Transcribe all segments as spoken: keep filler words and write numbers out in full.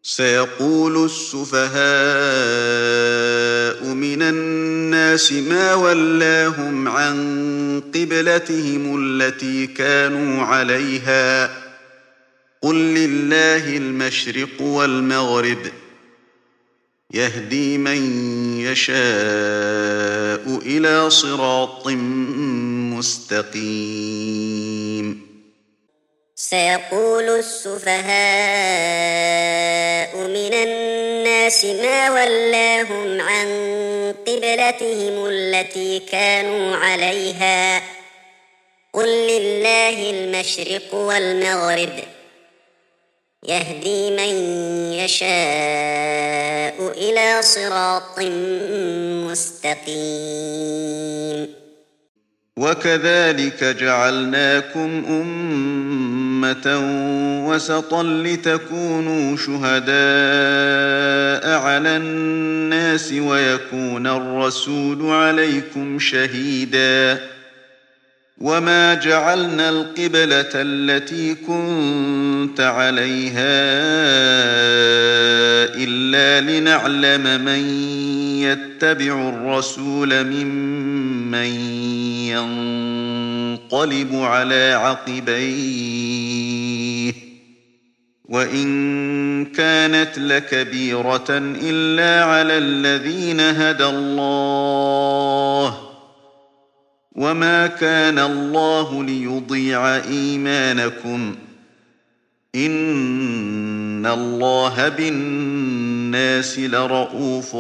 سيقول السفهاء من الناس ما ولاهم عن قبلتهم التي كانوا عليها قل لله المشرق والمغرب يهدي من يشاء إلى صراط مستقيم سيقول السفهاء من الناس ما ولاهم عن قبلتهم التي كانوا عليها قل لله المشرق والمغرب يهدي من يشاء إلى صراط مستقيم وكذلك جعلناكم أمة وسطا لتكونوا شهداء على الناس ويكون الرسول عليكم شهيدا وما جعلنا القبلة التي كنت عليها إلا لنعلم من يتبع الرسول ممن ينقلب على عقبيه وإن كانت لكبيرة إلا على الذين هدى الله وما كان الله ليضيع إيمانكم إن الله بالناس لرءوف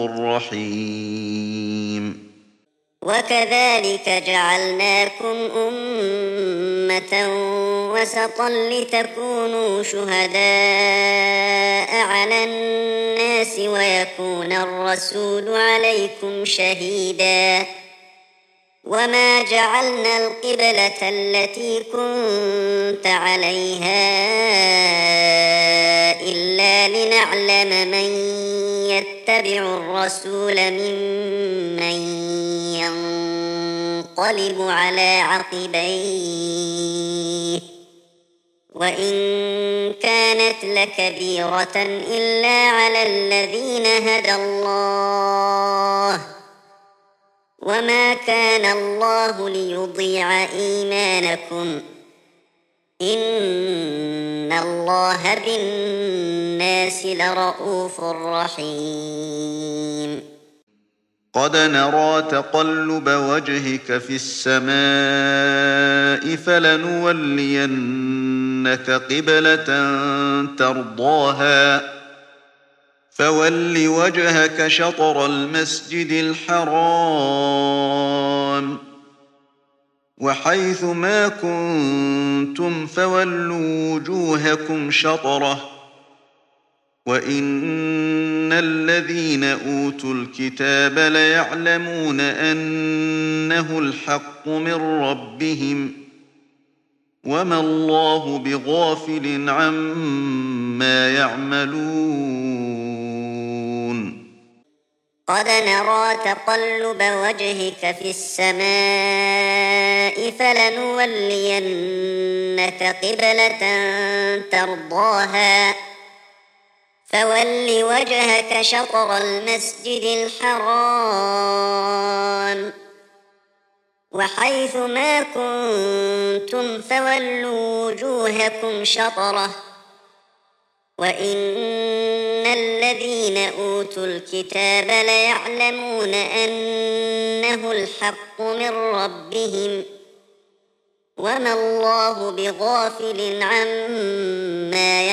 رحيم وكذلك جعلناكم أمة وسطا لتكونوا شهداء على الناس ويكون الرسول عليكم شهيدا وما جعلنا القبلة التي كنت عليها إلا لنعلم من يتبع الرسول ممن ينقلب على عقبيه وإن كانت لكبيرة إلا على الذين هدى الله وما كان الله ليضيع إيمانكم إن الله بالناس لرءوف رحيم قد نرى تقلب وجهك في السماء فلنولينك قبلة ترضاها فول وجهك شطر المسجد الحرام وحيث ما كنتم فولوا وجوهكم شطره وإن الذين أوتوا الكتاب ليعلمون أنه الحق من ربهم وما الله بغافل عما يعملون قد نرى تقلب وجهك في السماء فلنولينك قبلة ترضاها فول وجهك شطر المسجد الحرام وحيث ما كنتم فولوا وجوهكم شطره وإن الذين أوتوا الكتاب ليعلمون أنه الحق من ربهم وما الله بغافل عما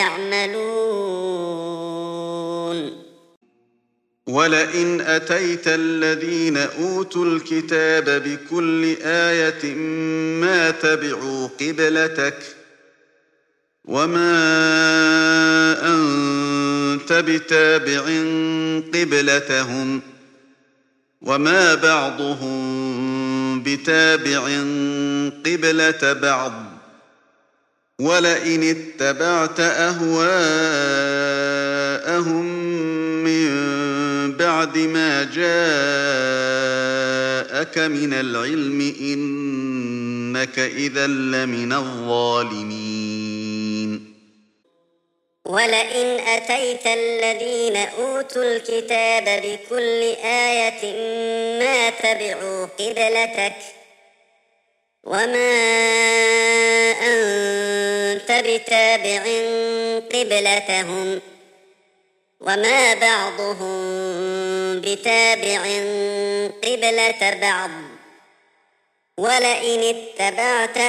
يعملون ولئن أتيت الذين أوتوا الكتاب بكل آية ما تبعوا قبلتك وما أنت بتابع قبلتهم وما بعضهم بتابع قبلة بعض ولئن اتبعت أهواءهم من بعد ما جاءك من العلم إنك إذا لمن الظالمين ولئن أتيت الذين أوتوا الكتاب بكل آية ما تبعوا قبلتك وما أنت بتابع قبلتهم وما بعضهم بتابع قبلة بعض ولئن اتبعت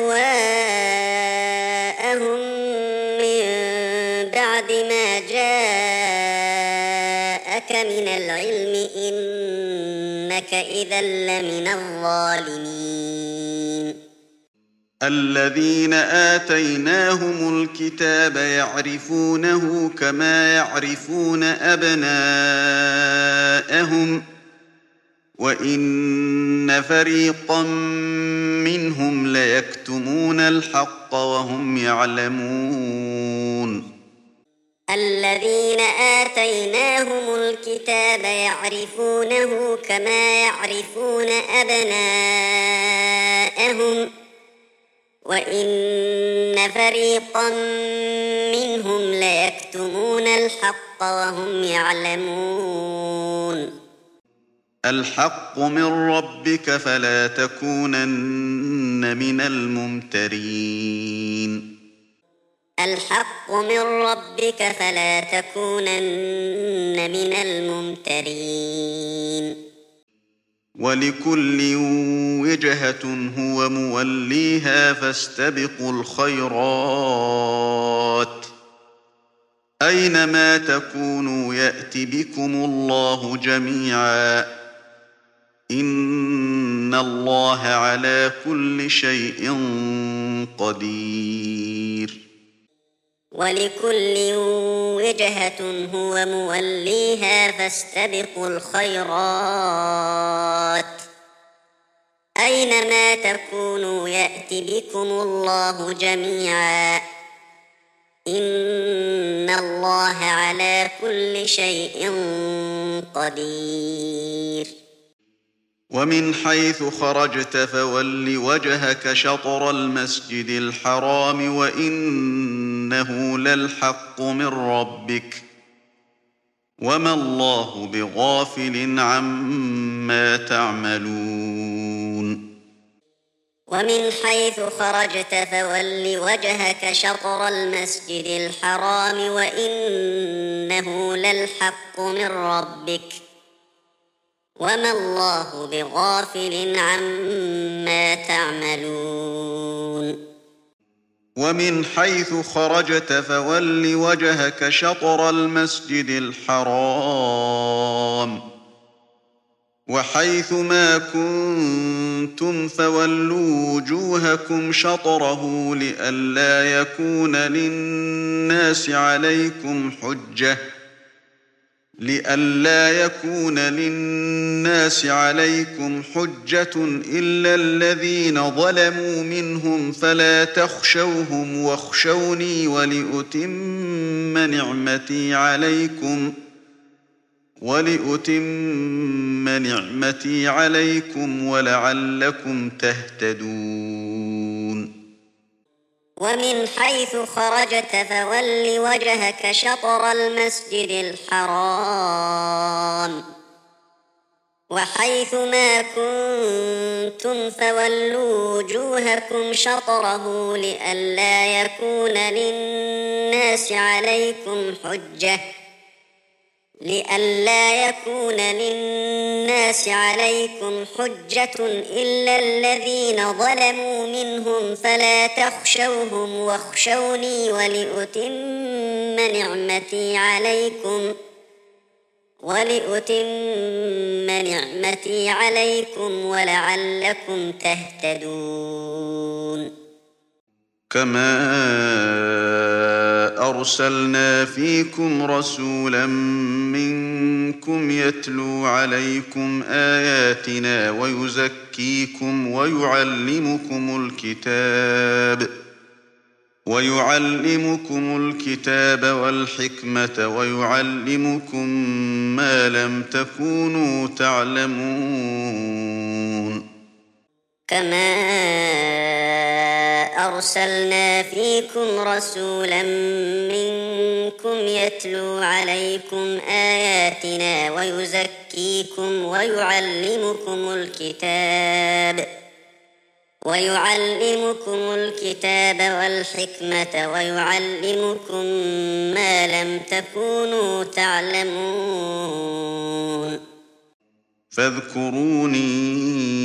أهواءهم من بعد ما جاءك من العلم إنك إذا لمن الظالمين الذين آتيناهم الكتاب يعرفونه كما يعرفون أبناءهم وإن فريقا منهم ليكتمون الحق وهم يعلمون الذين آتيناهم الكتاب يعرفونه كما يعرفون أبناءهم وإن فريقا منهم ليكتمون الحق وهم يعلمون الحق من ربك فلا تكونن من الممترين الحق من ربك فلا تكونن من الممترين ولكل وجهة هو موليها فاستبقوا الخيرات أينما تكونوا يأت بكم الله جميعا إن الله على كل شيء قدير ولكل وجهة هو موليها فاستبقوا الخيرات أينما تكونوا يأت بكم الله جميعا إن الله على كل شيء قدير ومن حيث خرجت فول وجهك شطر المسجد الحرام وإنه للحق من ربك وما الله بغافل عما تعملون ومن حيث خرجت فول وجهك شطر المسجد الحرام وإنه للحق من ربك وما الله بغافل عما تعملون ومن حيث خرجت فول وجهك شطر المسجد الحرام وحيث ما كنتم فولوا وجوهكم شطره لئلا يكون للناس عليكم حجة لئلا يكون للناس عليكم حجة إلا الذين ظلموا منهم فلا تخشوهم واخشوني ولأتم نعمتي عليكم ولأتم نعمتي عليكم ولعلكم تهتدون ومن حيث خرجت فول وجهك شطر المسجد الحرام وحيث ما كنتم فولوا وجوهكم شطره لئلا يكون للناس عليكم حجة لئلا يكون للناس عليكم حجة إلا الذين ظلموا منهم فلا تخشوهم واخشوني ولأتم نعمتي عليكم ولأتم نعمتي عليكم ولعلكم تهتدون كما أرسلنا فيكم رسولا منكم يتلو عليكم آياتنا ويزكيكم ويعلمكم الكتاب ويعلمكم الكتاب والحكمة ويعلمكم ما لم تكونوا تعلمون كما أرسلنا فيكم رسولا منكم يتلو عليكم آياتنا ويزكيكم ويعلمكم الكتاب ويعلمكم الكتاب والحكمة ويعلمكم ما لم تكونوا تعلمون فاذكروني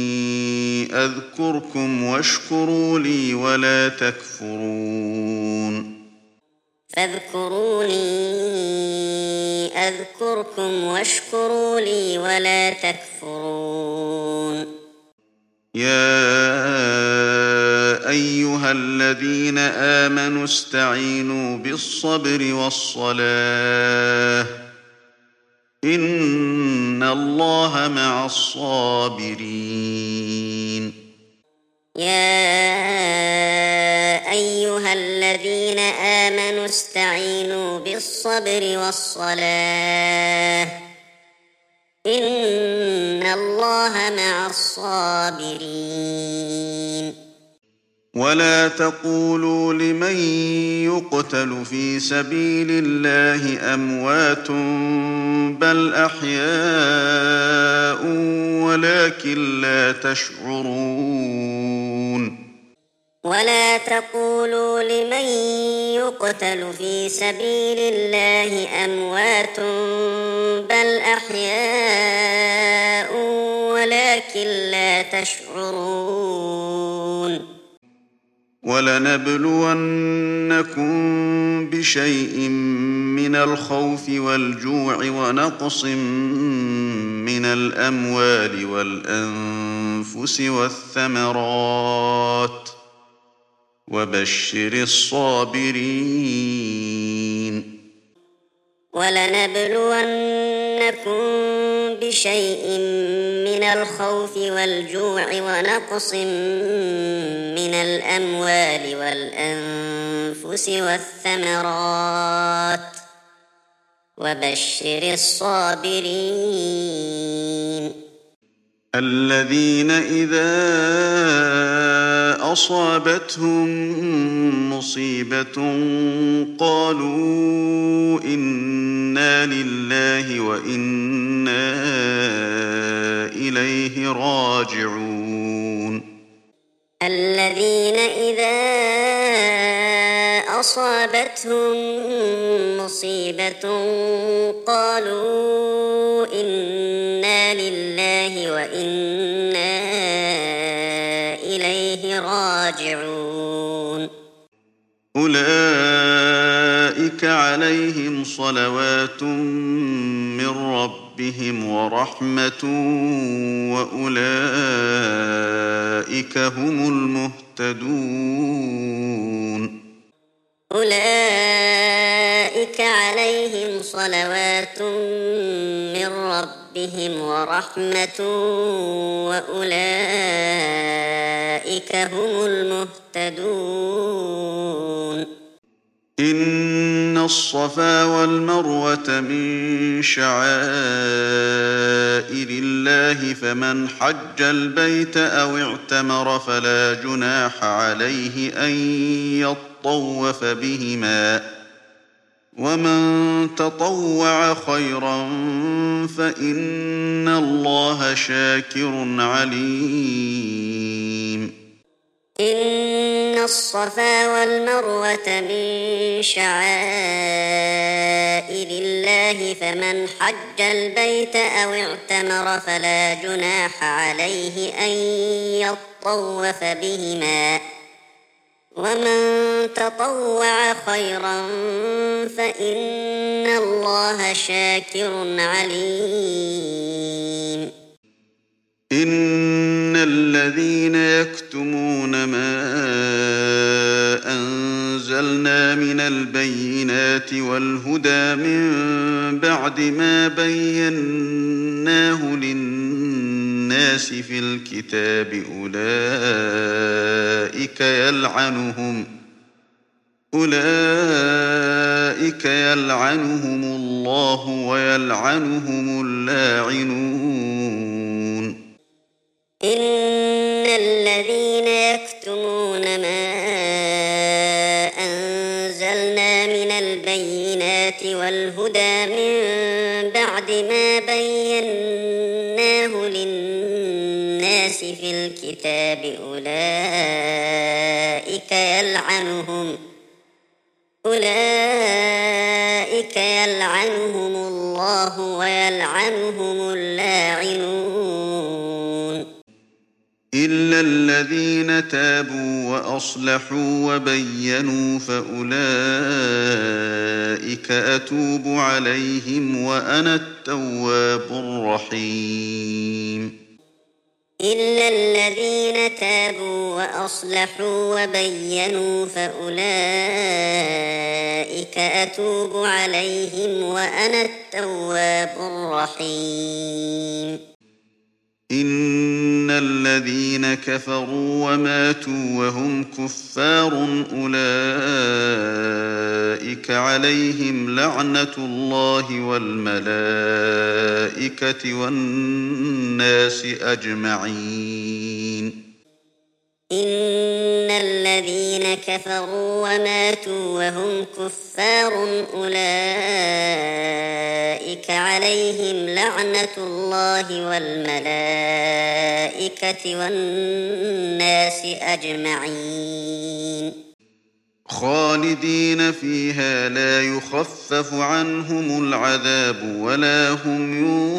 أذكركم واشكروا لي ولا تكفرون فاذكروني أذكركم واشكروا لي ولا تكفرون يا أيها الذين آمنوا استعينوا بالصبر والصلاة إن الله مع الصابرين يا أيها الذين آمنوا استعينوا بالصبر والصلاة إن الله مع الصابرين ولا تقولوا لمن يقتل في سبيل الله أموات بل أحياء ولكن لا تشعرون ولا تقولوا لمن يقتل في سبيل الله أموات بل أحياء ولكن لا تشعرون ولنبلونكم بشيء من الخوف والجوع ونقص من الأموال والأنفس والثمرات وبشر الصابرين ولنبلونكم بشيء من الخوف والجوع ونقص من الأموال والأنفس والثمرات وبشر الصابرين الذين إذا أصابتهم مصيبة قالوا إنا لله وإنا إليه راجعون الذين إذا أصابتهم مصيبة قالوا إنا لله وإنا إليه راجعون أولئك عليهم صلوات من ربهم ورحمة وأولئك هم المهتدون أولئك عليهم صلوات من ربهم ورحمة وأولئك هم المهتدون إن الصفا والمروة من شعائر الله فمن حج البيت أو اعتمر فلا جناح عليه أن يطوف بهما ومن تطوع خيرا فإن الله شاكر عليم إن الصفا والمروة من شعائر الله فمن حج البيت أو اعتمر فلا جناح عليه أن يطوف بهما ومن تطوع خيرا فإن الله شاكر عليم إن الذين يكتمون ما أنزلنا من البينات والهدى من بعد ما بيناه للناس في الكتاب أولئك يلعنهم أولئك يلعنهم الله ويلعنهم اللاعنون إن الذين يكتمون ما الهدى من بعد ما بيناه للناس في الكتاب أولئك يلعنهم أولئك يلعنهم الله ويلعنهم اللاعنون إلا الذين تابوا وأصلحوا وبينوا فأولئك أتوب عليهم وأنا التواب الرحيم إلا الذين تابوا وأصلحوا وبينوا فأولئك أتوب عليهم وأنا التواب الرحيم إن الذين كفروا وماتوا وهم كفار أولئك عليهم لعنة الله والملائكة والناس أجمعين إن الذين كفروا وماتوا وهم كفار أولئك عليهم لعنة الله والملائكة والناس أجمعين خالدين فيها لا يخفف عنهم العذاب ولا هم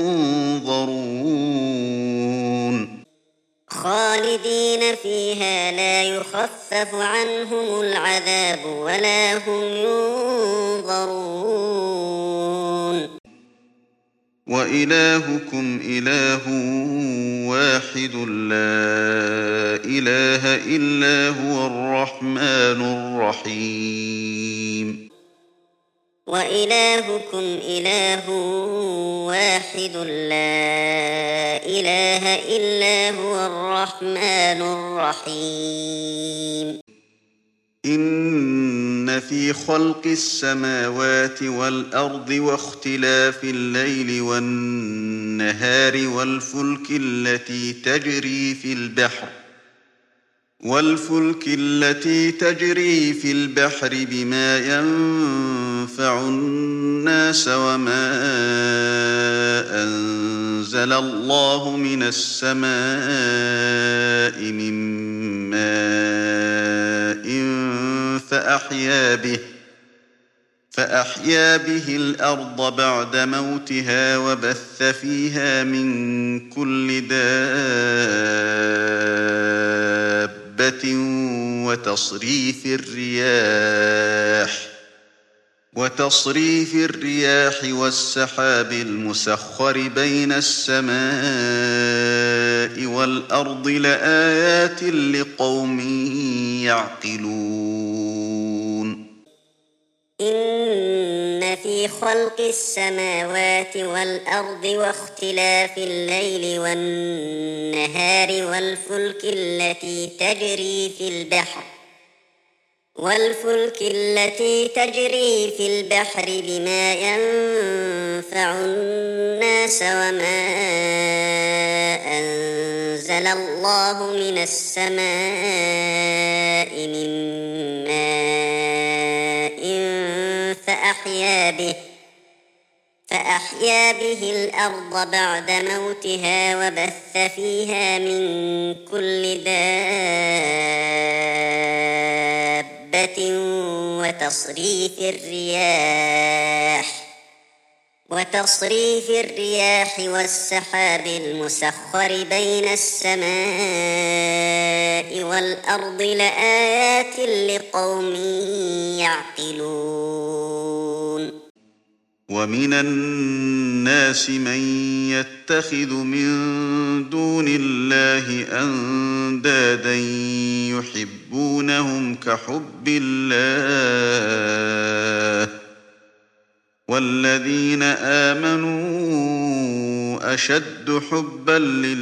ينظرون خالدين فيها لا يخفف عنهم العذاب ولا هم ينظرون وإلهكم إله واحد لا إله إلا هو الرحمن الرحيم وإلهكم إله واحد لا إله إلا هو الرحمن الرحيم إن في خلق السماوات والأرض واختلاف الليل والنهار والفلك التي تجري في البحر والفلك التي تجري في البحر بما ينفع الناس وما أنزل الله من السماء من ماء فأحيا به فأحيا به الأرض بعد موتها وبث فيها من كل دابة وتصريف الرياح وتصريف الرياح والسحاب المسخر بين السماء والأرض لآيات لقوم يعقلون إن في خلق السماوات والأرض واختلاف الليل والنهار والفلك التي تجري في البحر والفلك التي تجري في البحر بما ينفع الناس وما أنزل الله من السماء من ماء فأحيا به فأحيا به الأرض بعد موتها وبث فيها من كل دابة وتصريف الرياح وتصريف الرياح والسحاب المسخر بين السماء والأرض لآيات لقوم يعقلون ومن الناس من يتخذ من دون الله أندادا يحبونهم كحب الله والذين آمنوا أشد حبا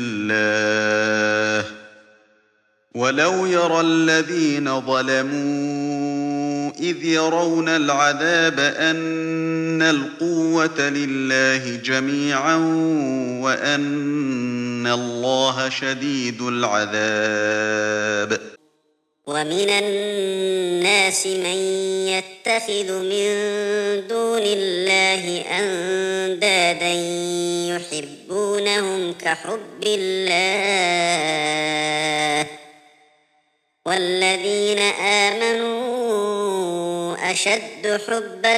لله ولو يرى الذين ظلموا إذ يرون العذاب أن القوة لله جميعا وأن الله شديد العذاب ومن الناس من يتخذ من دون الله أندادا يحبونهم كحب الله والذين آمنوا أشد حبا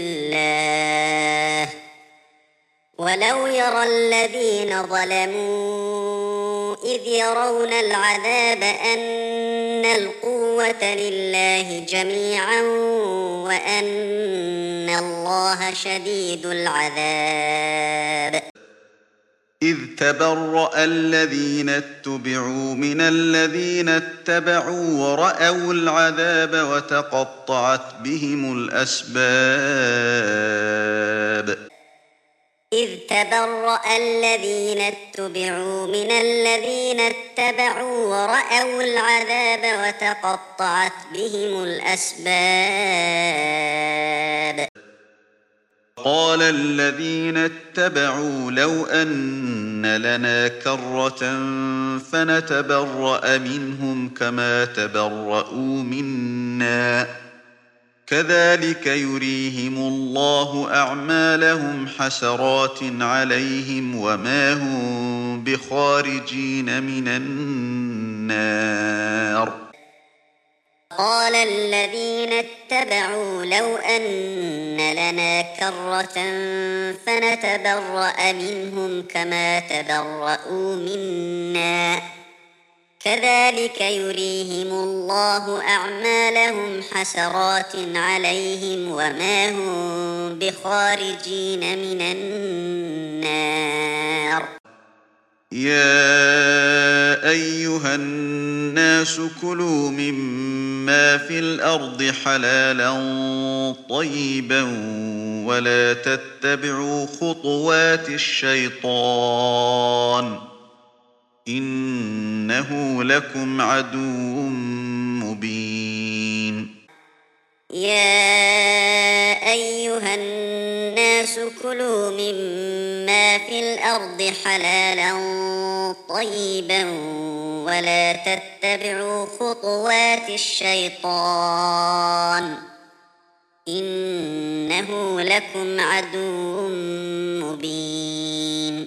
لله ولو يرى الذين ظلموا إذ يرون العذاب أن القوة لله جميعا وأن الله شديد العذاب إذ تبرأ الذين اتبعوا من الذين اتبعوا ورأوا العذاب وتقطعت بهم الأسباب إذ تبرأ الذين اتبعوا من الذين اتبعوا ورأوا العذاب وتقطعت بهم الأسباب قال الذين اتبعوا لو أن لنا كرة فنتبرأ منهم كما تبرؤوا منا كذلك يريهم الله أعمالهم حسرات عليهم وما هم بخارجين من النار قال الذين اتبعوا لو أن لنا كرة فنتبرأ منهم كما تبرؤوا منا كذلك يريهم الله أعمالهم حسرات عليهم وما هم بخارجين من النار يا أيها الناس كلوا مما في الأرض حلالا طيبا ولا تتبعوا خطوات الشيطان إنه لكم عدو مبين يا أيها الناس كلوا مما في الأرض حلالا طيبا ولا تتبعوا خطوات الشيطان إنه لكم عدو مبين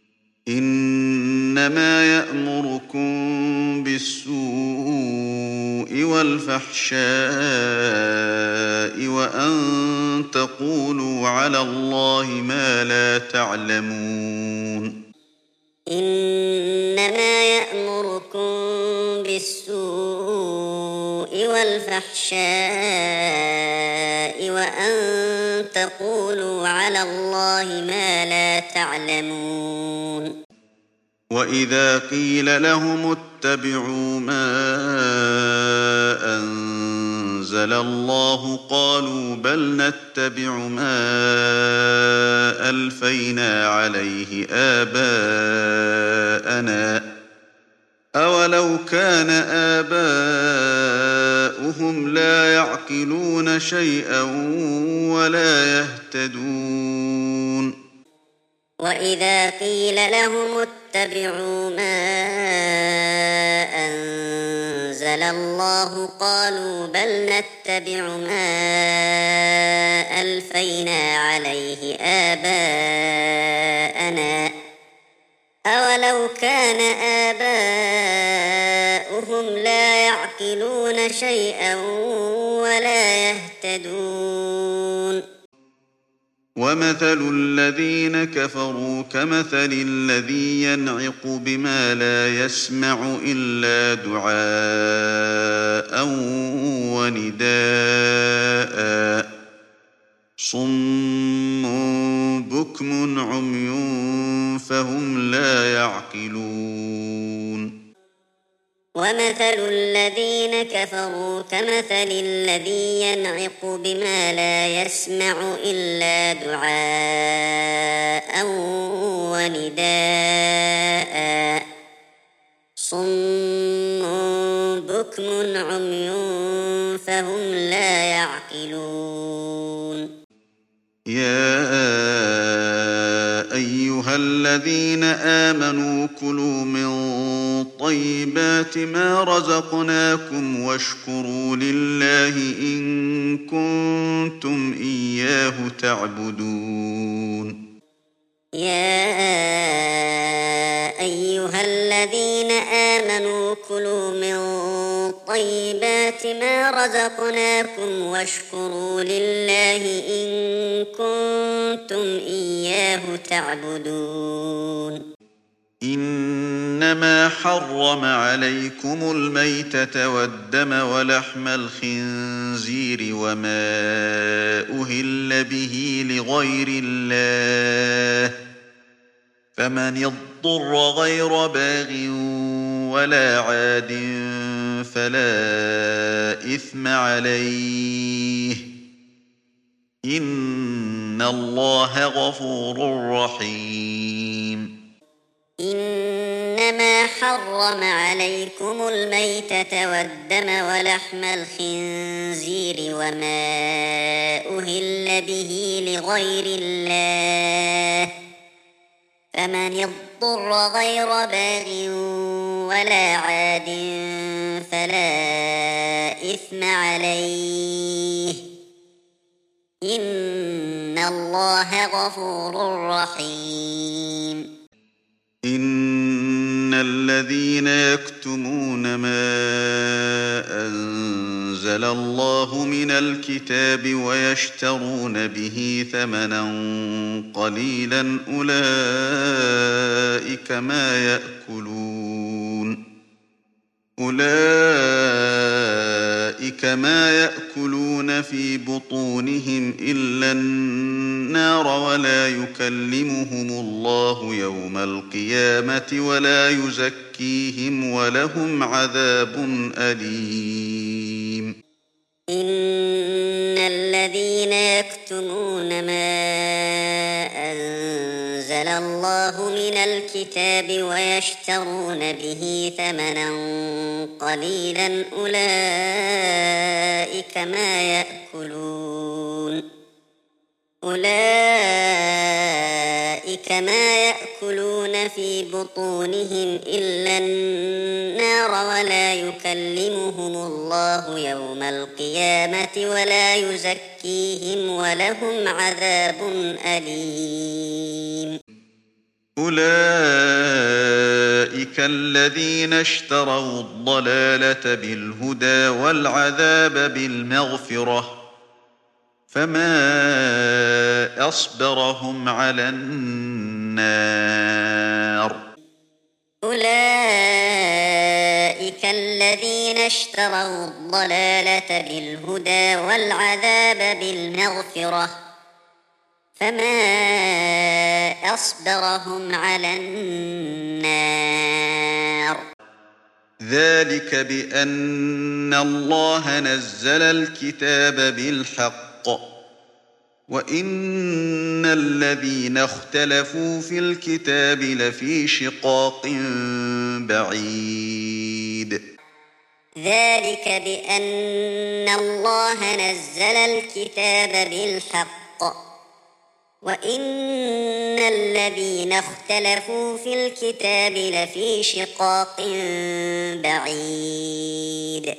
إنما يأمركم بالسوء والفحشاء وأن تقولوا على الله ما لا تعلمون إنما يأمركم بالسوء والفحشاء وأن تقولوا على الله ما لا تعلمون وإذا قيل لهم اتبعوا ما أنزل الله قالوا بل نتبع ما ألفينا عليه آباءنا أولو كان آباؤهم لا يعقلون شيئا ولا يهتدون وإذا قيل لهم اتبعوا ما أنزل الله قالوا بل نتبع ما ألفينا عليه آباءنا أولو كان آباؤهم لا يعقلون شيئا ولا يهتدون ومثل الذين كفروا كمثل الذي ينعق بما لا يسمع إلا دعاء ونداء صم بكم عمي فهم لا يعقلون ومثل الذين كفروا كمثل الذي ينعق بما لا يسمع إلا دعاء ونداء صم بكم عمي فهم لا يعقلون يا أيها الذين آمنوا كلوا من طيبات ما رزقناكم واشكروا لله إن كنتم إياه تعبدون يا أيها الذين آمنوا كلوا من طيبات ما رزقناكم واشكروا لله إن كنتم إياه تعبدون إنما حرم عليكم الميتة والدم ولحم الخنزير وما أهل به لغير الله فمن اضطر غير باغ ولا عاد فلا إثم عليه إن الله غفور رحيم إنما حرم عليكم الميتة والدم ولحم الخنزير وما أهل به لغير الله فمن اضطر غير باغ ولا عاد فلا إثم عليه إن الله غفور رحيم إن الذين يكتمون ما أنزل الله من الكتاب ويشترون به ثمنا قليلا أولئك ما يأكلون أولئك ما يأكلون في بطونهم إلا النار ولا يكلمهم الله يوم القيامة ولا يزكيهم ولهم عذاب أليم إن الذين يكتمون ما أنزل الله من الكتاب ويشترون به ثمنا قليلا أولئك ما يأكلون أولئك ما يأكلون في بطونهم إلا النار ولا يكلمهم الله يوم القيامة ولا يزكيهم ولهم عذاب أليم أولئك الذين اشتروا الضلالة بالهدى والعذاب بالمغفرة فما أصبرهم على النار أولئك الذين اشتروا الضلالة بالهدى والعذاب بالمغفرة فما أصبرهم على النار ذلك بأن الله نزل الكتاب بالحق وإن الذين اختلفوا في الكتاب لفي شقاق بعيد ذلك بأن الله نزل الكتاب بالحق وإن الذين اختلفوا في الكتاب لفي شقاق بعيد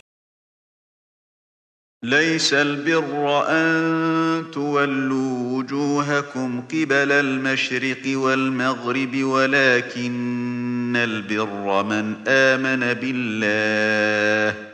ليس البر أن تولوا وجوهكم قبل المشرق والمغرب ولكن البر من آمن بالله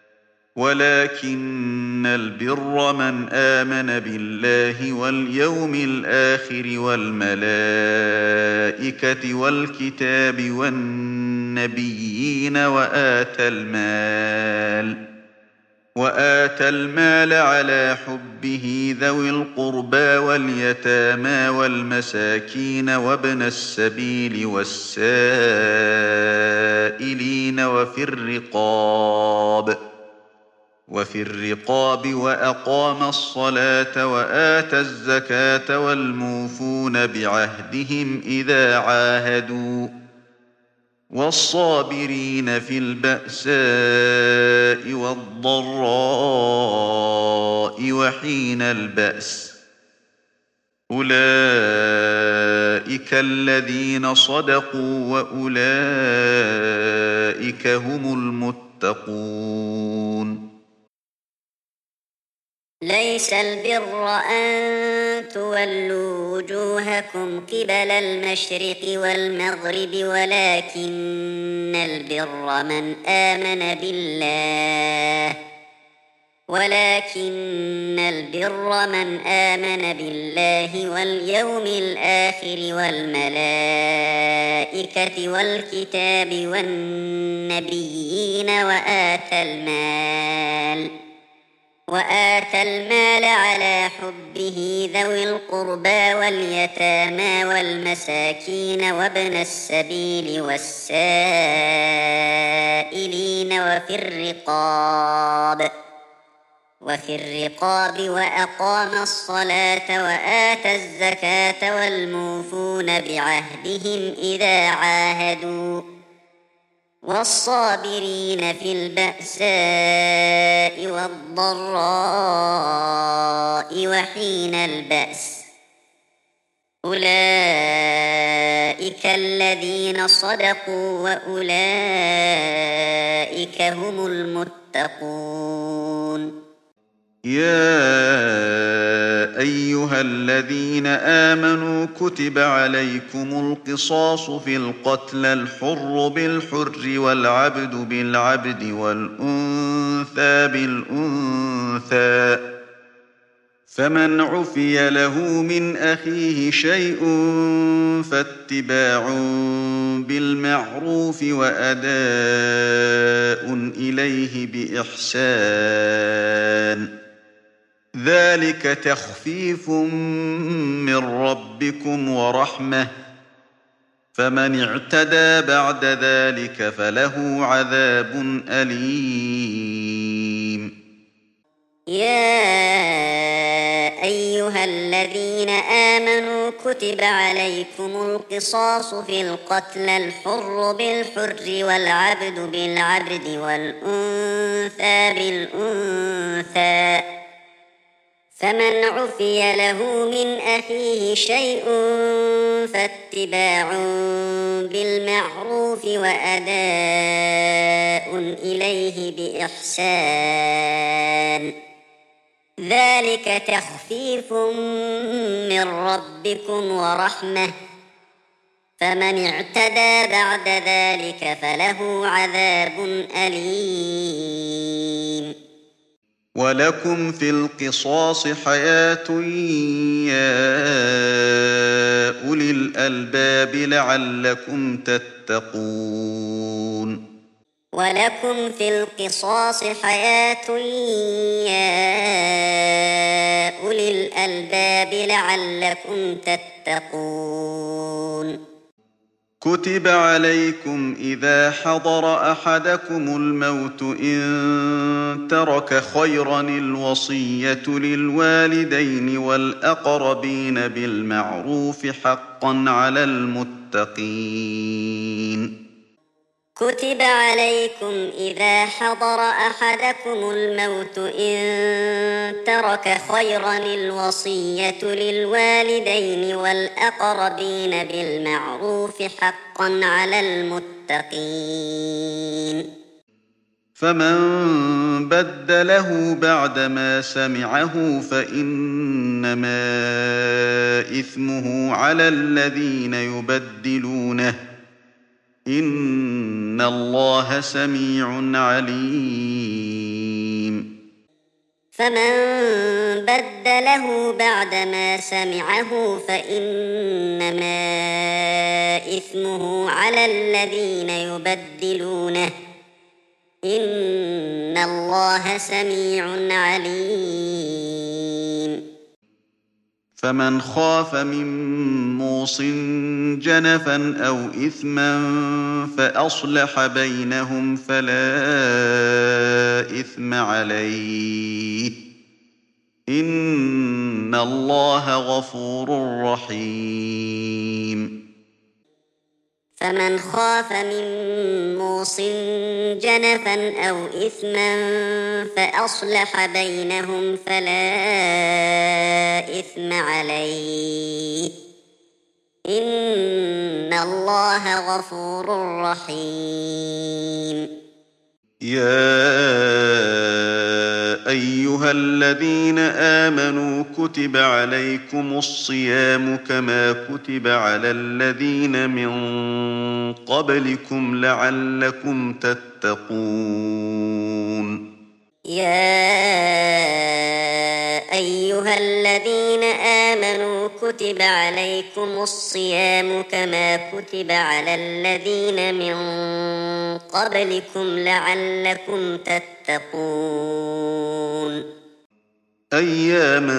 ولكن البر من آمن بالله واليوم الآخر والملائكة والكتاب والنبيين وآتى المال وآتى المال على حبه ذوي القربى واليتامى والمساكين وابن السبيل والسائلين وفي الرقاب وفي الرقاب وأقام الصلاة وآتى الزكاة والموفون بعهدهم إذا عاهدوا والصابرين في البأساء والضراء وحين البأس أولئك الذين صدقوا وأولئك هم المتقون ليس البر أن تولوا وجوهكم قبل المشرق والمغرب ولكن البر من آمن بالله ولكن البر من آمن بالله واليوم الآخر والملائكة والكتاب والنبيين وآتى المال وآتى المال على حبه ذوي القربى واليتامى والمساكين وابن السبيل والسائلين وفي الرقاب وفي الرقاب وأقام الصلاة وآتى الزكاة والموفون بعهدهم إذا عاهدوا والصابرين في البأساء والضراء وحين البأس أولئك الذين صدقوا وأولئك هم المتقون. يا أيها الذين آمنوا كتب عليكم القصاص في القتلى الحر بالحر والعبد بالعبد والأنثى بالأنثى فمن عفي له من أخيه شيء فاتباع بالمعروف وأداء إليه بإحسان ذلك تخفيف من ربكم ورحمة فمن اعتدى بعد ذلك فله عذاب أليم. يا أيها الذين آمنوا كتب عليكم القصاص في القتلى الحر بالحر والعبد بالعبد والأنثى بالأنثى فمن عفي له من أخيه شيء فاتباع بالمعروف وأداء إليه بإحسان ذلك تخفيف من ربكم ورحمة فمن اعتدى بعد ذلك فله عذاب أليم. ولكم في القصاص حياة يا أولي الألباب لعلكم تتقون. ولكم في القصاص حياة يا أولي الألباب لعلكم تتقون. كتب عليكم إذا حضر أحدكم الموت إن ترك خيرا الوصية للوالدين والأقربين بالمعروف حقا على المتقين. كتب عليكم إذا حضر أحدكم الموت إن ترك خيرا الوصية للوالدين والأقربين بالمعروف حقا على المتقين. فمن بدله بعدما سمعه فإنما إثمه على الذين يبدلونه إن الله سميع عليم. فمن بدله بعدما سمعه فإنما إثمه على الذين يبدلونه إن الله سميع عليم. فمن خاف من موص جنفا أو إثما فأصلح بينهم فلا إثم عليه إن الله غفور رحيم. فمن خاف من موص جنفا أو إثما فأصلح بينهم فلا إثم عليه إن الله غفور رحيم. يا أيها الذين آمنوا كتب عليكم الصيام كما كتب على الذين من قبلكم لعلكم تتقون يا أيها الذين آمنوا كتب عليكم الصيام كما كتب على الذين من قبلكم لعلكم تتقون أياما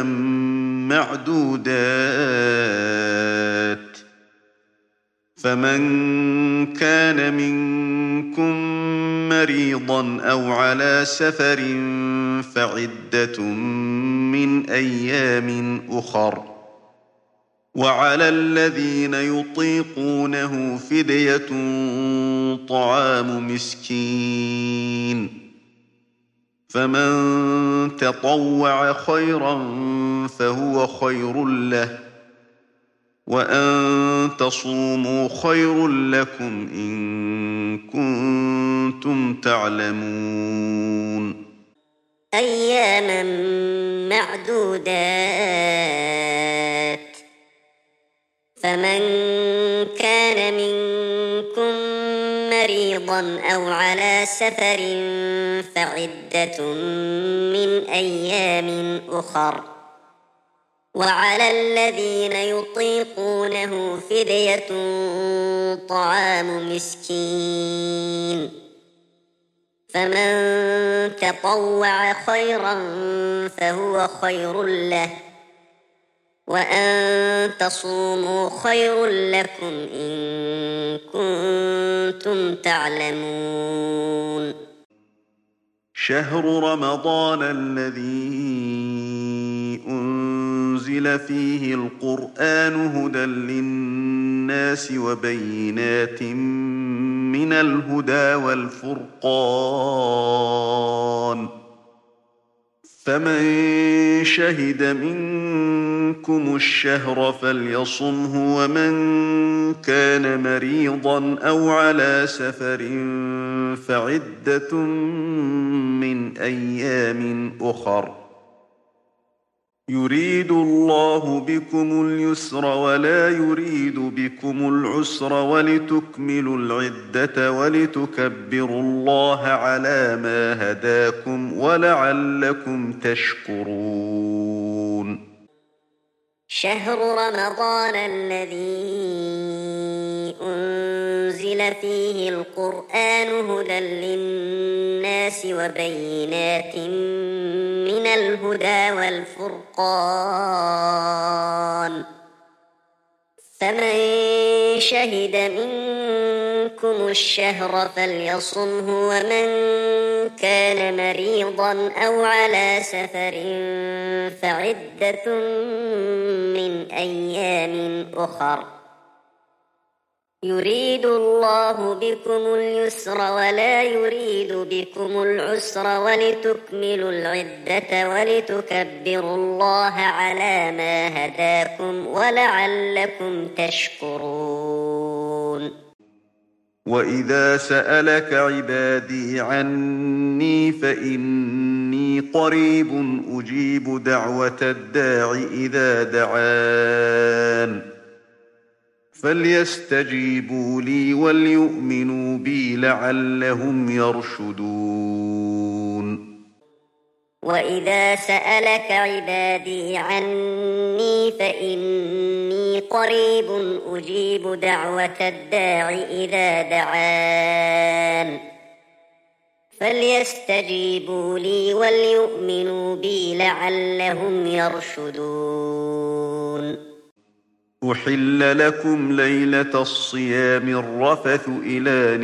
معدودات فمن كان منكم مريضا أو على سفر فعدة من أيام أخر وعلى الذين يطيقونه فدية طعام مسكين فمن تطوع خيرا فهو خير له وأن تصوموا خير لكم إن كنتم تعلمون أياما معدودات فمن كان منكم مريضا أو على سفر فعدة من أيام أخر وعلى الذين يطيقونه فدية طعام مسكين فمن تطوع خيرا فهو خير له وأن تصوموا خير لكم إن كنتم تعلمون شهر رمضان الذي أنزل فيه القرآن هدى للناس وبينات من الهدى والفرقان فمن شهد منكم الشهر فليصمه ومن كان مريضا أو على سفر فعدة من أيام أخر يريد الله بكم اليسر ولا يريد بكم العسر ولتكملوا العدة ولتكبروا الله على ما هداكم ولعلكم تشكرون شهر رمضان الذي أنزل فيه القرآن هدى للناس وبينات من الهدى والفرقان فمن شهد منكم الشهر فليصمه ومن كان مريضا أو على سفر فعدة من أيام أخر يريد الله بكم اليسر ولا يريد بكم العسر ولتكملوا العدة ولتكبروا الله على ما هداكم ولعلكم تشكرون وإذا سألك عبادي عني فإني قريب أجيب دعوة الداع إذا دعان فليستجيبوا لي وليؤمنوا بي لعلهم يرشدون وإذا سألك عبادي عني فإني قريب أجيب دعوة الداع إذا دعان فليستجيبوا لي وليؤمنوا بي لعلهم يرشدون أحل لكم ليلة الصيام الرفث إلى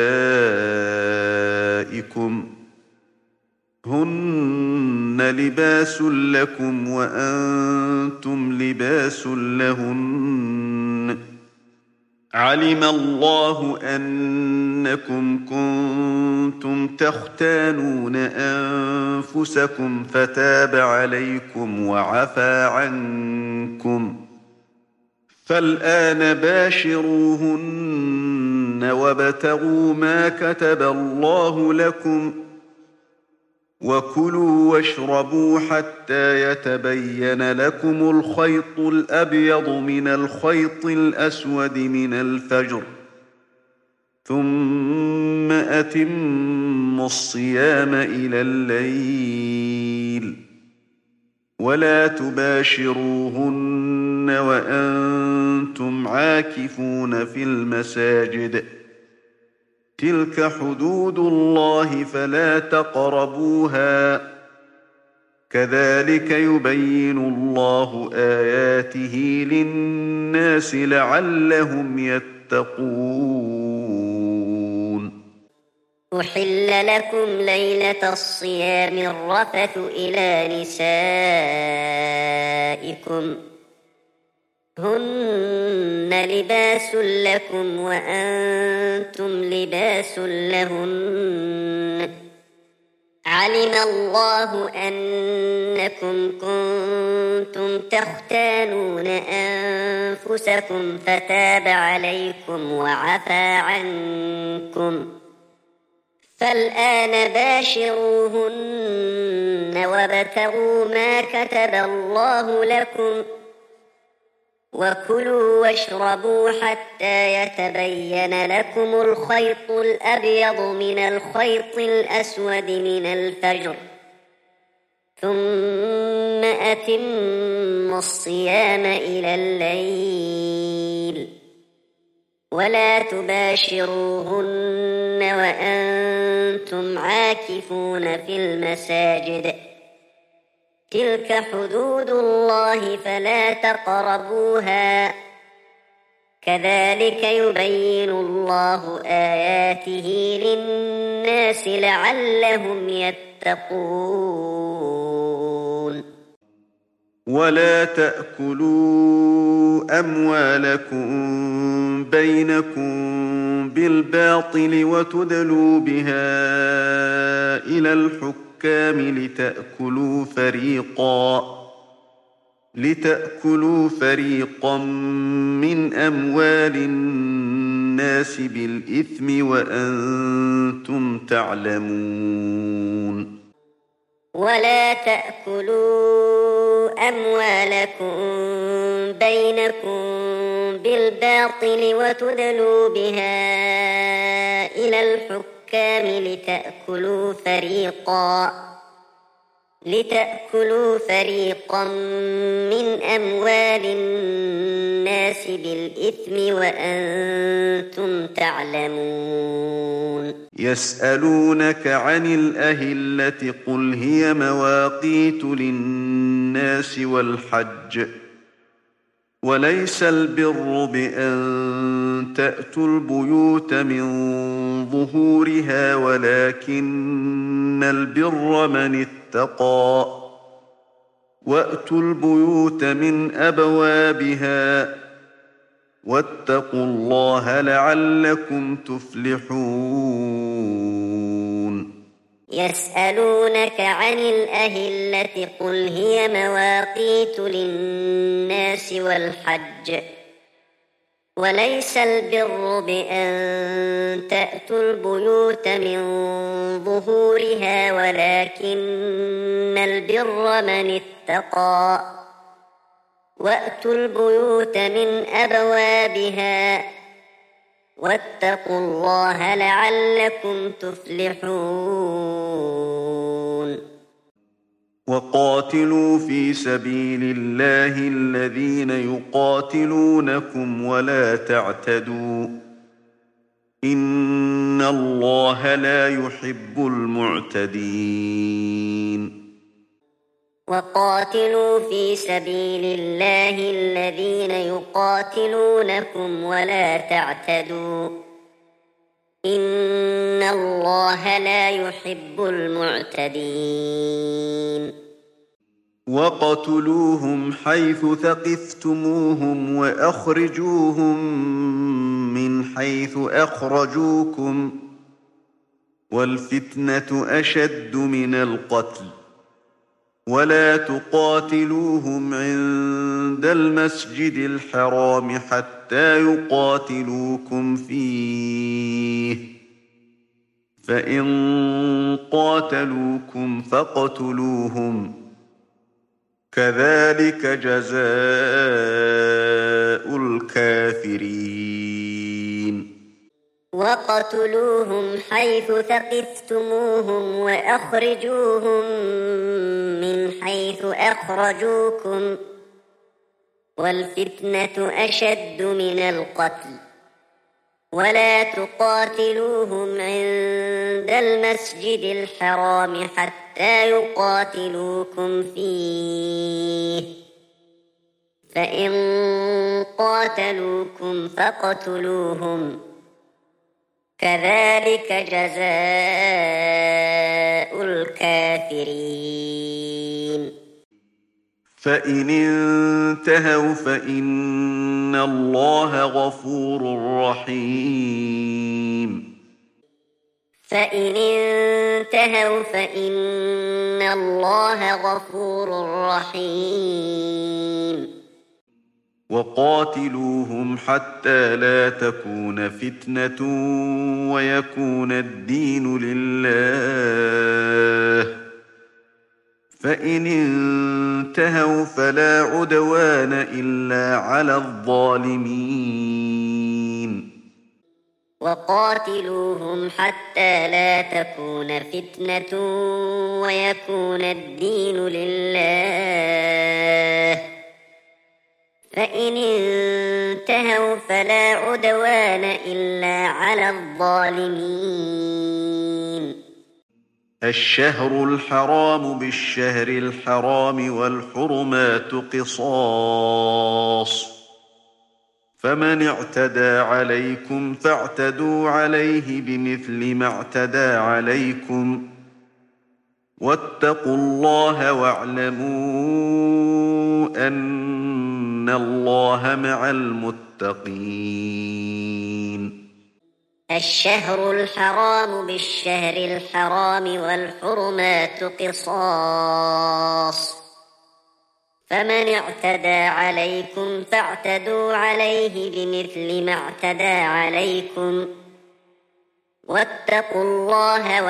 نسائكم هن لباس لكم وأنتم لباس لهن علم الله أنكم كنتم تختانون أنفسكم فتاب عليكم وعفى عنكم فالآن باشروهن وابتغوا ما كتب الله لكم وكلوا واشربوا حتى يتبين لكم الخيط الأبيض من الخيط الأسود من الفجر ثم أتموا الصيام إلى الليل ولا تباشروهن وأنتم عاكفون في المساجد تلك حدود الله فلا تقربوها كذلك يبين الله آياته للناس لعلهم يتقون. أحل لكم ليلة الصيام الرفث إلى نسائكم هن لباس لكم وأنتم لباس لهن علم الله أنكم كنتم تختانون أنفسكم فتاب عليكم وعفى عنكم فالآن باشروهن وابتغوا ما كتب الله لكم وكلوا واشربوا حتى يتبين لكم الخيط الأبيض من الخيط الأسود من الفجر ثم أتموا الصيام إلى الليل ولا تباشروهن وأنتم عاكفون في المساجد تلك حدود الله فلا تقربوها كذلك يبين الله آياته للناس لعلهم يتقون. ولا تأكلوا أموالكم بينكم بالباطل وتدلوا بها إلى الحكام لتأكلوا فريقا لتأكلوا فريقا من أموال الناس بالإثم وأنتم تعلمون. ولا تأكلوا أموالكم بينكم بالباطل وتدلوا بها إلى الحكام لتأكلوا فريقا لتأكلوا فريقا من أموال الناس بالإثم وأنتم تعلمون. يسألونك عن الأهلة قل هي مواقيت للناس والحج وليس البر بأن تأتوا البيوت من ظهورها ولكن البر من اتقى وأتوا البيوت من أبوابها واتقوا الله لعلكم تفلحون. يسألونك عن الأهلة قل هي مواقيت للناس والحج وليس البر بأن تأتوا البيوت من ظهورها ولكن البر من اتقى وأتوا البيوت من أبوابها واتقوا الله لعلكم تفلحون. وقاتلوا في سبيل الله الذين يقاتلونكم ولا تعتدوا إن الله لا يحب المعتدين. وقاتلوا في سبيل الله الذين يقاتلونكم ولا تعتدوا إن الله لا يحب المعتدين. وقتلوهم حيث ثقفتموهم وأخرجوهم من حيث أخرجوكم والفتنة أشد من القتل ولا تقاتلوهم عند المسجد الحرام حتى يقاتلوكم فيه فإن قاتلوكم فاقتلوهم كذلك جزاء الكافرين وقتلوهم حيث ثقفتموهم وأخرجوهم من حيث أخرجوكم والفتنة أشد من القتل ولا تقاتلوهم عند المسجد الحرام حتى يقاتلوكم فيه فإن قاتلوكم فاقتلوهم كذلك جزاء الكافرين فإن انتهوا فإن الله غفور رحيم فإن انتهوا فإن الله غفور رحيم وقاتلوهم حتى لا تكون فتنة ويكون الدين لله فإن انتهوا فلا عدوان إلا على الظالمين وقاتلوهم حتى لا تكون فتنة ويكون الدين لله فإن انتهوا فلا عدوان إلا على الظالمين الشهر الحرام بالشهر الحرام والحرمات قصاص فمن اعتدى عليكم فاعتدوا عليه بمثل ما اعتدى عليكم واتقوا الله واعلموا أن الله مع المتقين الشهر الحرام بالشهر الحرام والحرمات قصاص فمن اعتدى عليكم فاعتدوا عليه بمثل ما اعتدى عليكم واتقوا الله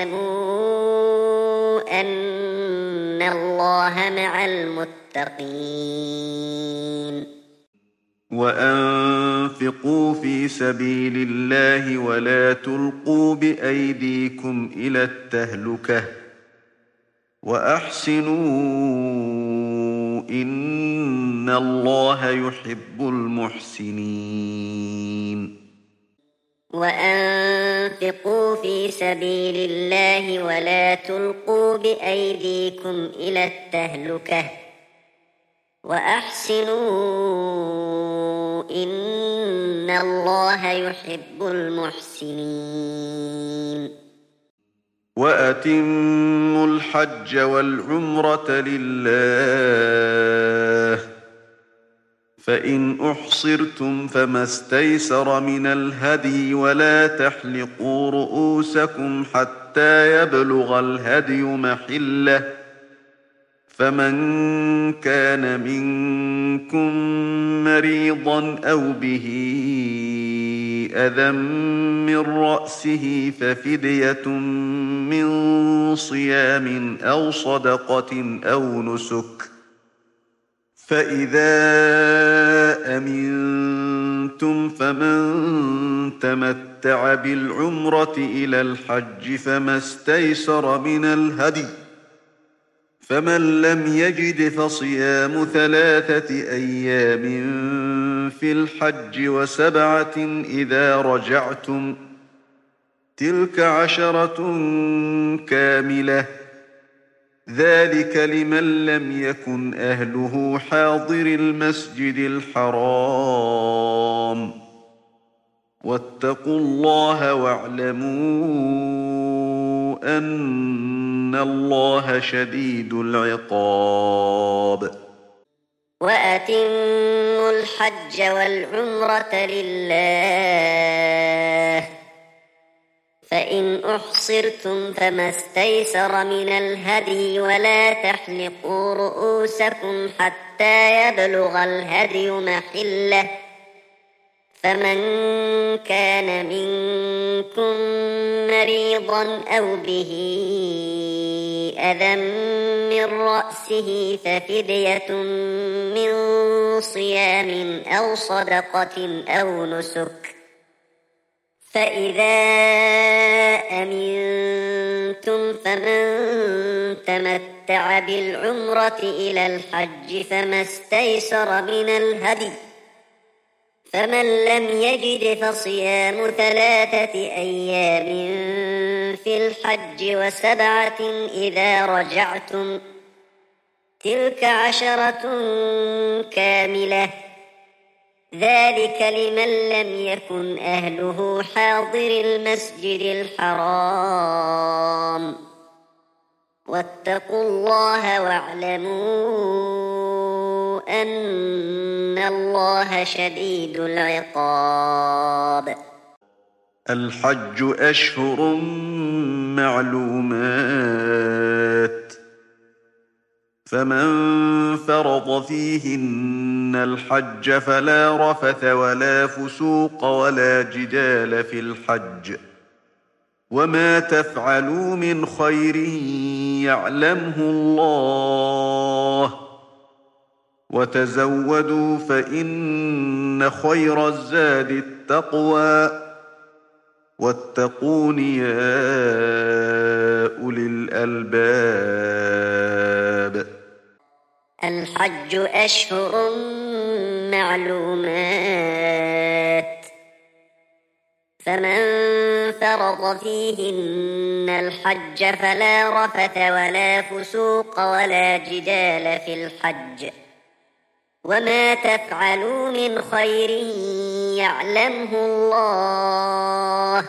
واعلموا أن الله مع المتقين وأنفقوا في سبيل الله ولا تلقوا بأيديكم إلى التهلكة وأحسنوا إن الله يحب المحسنين وأنفقوا في سبيل الله ولا تلقوا بأيديكم إلى التهلكة وأحسنوا إن الله يحب المحسنين وأتموا الحج والعمرة لله فإن أحصرتم فما استيسر من الهدي ولا تحلقوا رؤوسكم حتى يبلغ الهدي محله فمن كان منكم مريضا أو به أذى من رأسه ففدية من صيام أو صدقة أو نسك فإذا أمنتم فمن تمتع بالعمرة إلى الحج فما استيسر من الهدي فمن لم يجد فصيام ثلاثة أيام في الحج وسبعة إذا رجعتم تلك عشرة كاملة ذلك لمن لم يكن أهله حاضر المسجد الحرام واتقوا الله واعلموا أن الله شديد العقاب وأتموا الحج والعمرة لله فإن أحصرتم فما استيسر من الهدي ولا تحلقوا رؤوسكم حتى يبلغ الهدي محله فمن كان منكم مريضا أو به أذى من رأسه ففدية من صيام أو صدقة أو نسك فإذا أمنتم فمن تمتع بالعمرة إلى الحج فما استيسر من الهدي فمن لم يجد فصيام ثلاثة أيام في الحج وسبعة إذا رجعتم تلك عشرة كاملة ذلك لمن لم يكن أهله حاضر المسجد الحرام واتقوا الله واعلموا أن الله شديد العقاب. الحج أشهر معلومات فمن فرض فيهن الحج فلا رفث ولا فسوق ولا جدال في الحج وما تفعلوا من خير يعلمه الله وتزودوا فإن خير الزاد التقوى واتقون يا أولي الألباب. الحج أشهر معلومات فمن فرض فيهن الحج فلا رفث ولا فسوق ولا جدال في الحج وما تفعلوا من خير يعلمه الله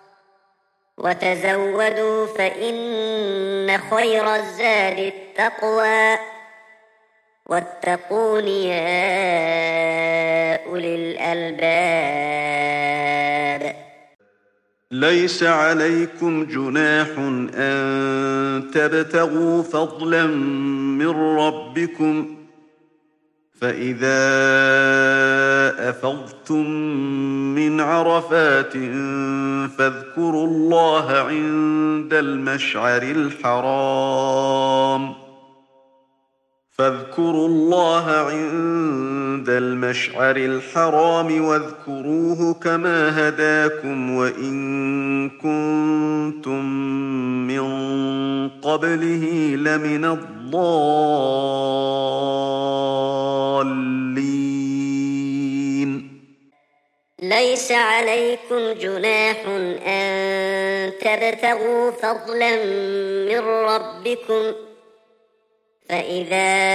وتزودوا فإن خير الزاد التقوى واتقون يا أولي الألباب. ليس عليكم جناح أن تبتغوا فضلا من ربكم فإذا أفضتم من عرفات فاذكروا الله عند المشعر الحرام فاذكروا الله عند المشعر الحرام واذكروه كما هداكم وإن كنتم من قبله لمن الضالين. ليس عليكم جناح أن تبتغوا فضلا من ربكم فإذا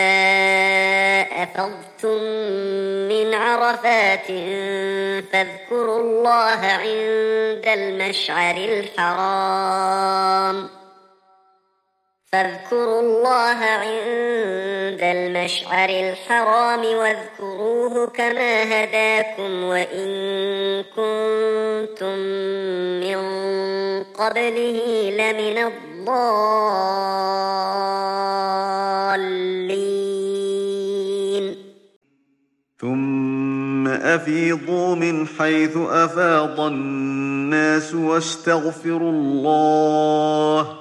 أفضتم من عرفات فاذكروا الله عند المشعر الحرام فاذكروا الله عند المشعر الحرام واذكروه كما هداكم وإن كنتم من قبله لمن الضالين. ثم أفيضوا من حيث أفاض الناس واستغفروا الله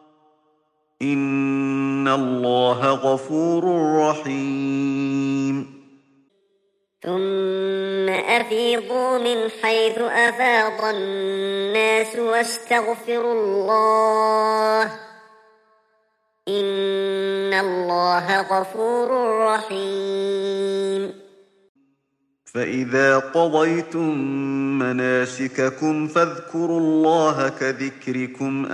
إن الله غفور رحيم. ثم أفيضوا من حيث أفاض الناس واستغفروا الله إن الله غفور رحيم. فإذا قضيتم مناسككم فاذكروا الله كذكركم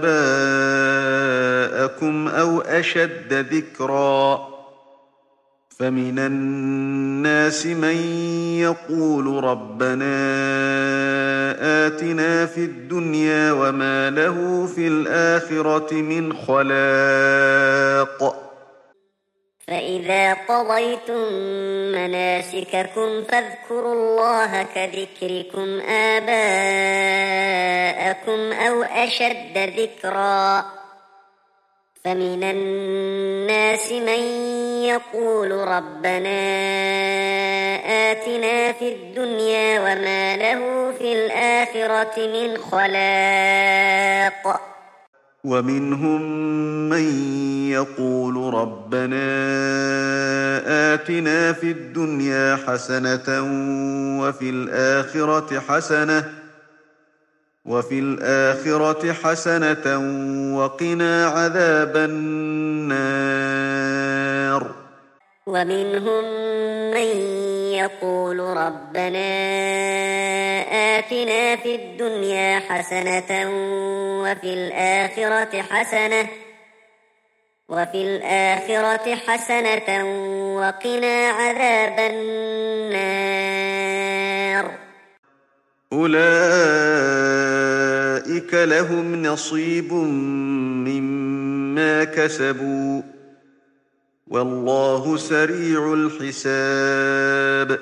آباءكم أو أشد ذكرا فمن الناس من يقول ربنا آتنا في الدنيا وما له في الآخرة من خلاق. فإذا قضيتم مناسككم فاذكروا الله كذكركم آباءكم أو أشد ذكرا فمن الناس من يقول ربنا آتنا في الدنيا وما له في الآخرة من خلاق ومنهم من يقول ربنا آتنا في الدنيا حسنة وفي الآخرة حسنة وفي الآخرة حسنة وقنا عذاب النار ومنهم من يقول ربنا آتنا في الدنيا حسنة وفي الآخرة حسنة وفي الآخرة حسنة وقنا عذاب النار أولئك لهم نصيب مما كسبوا والله سريع الحساب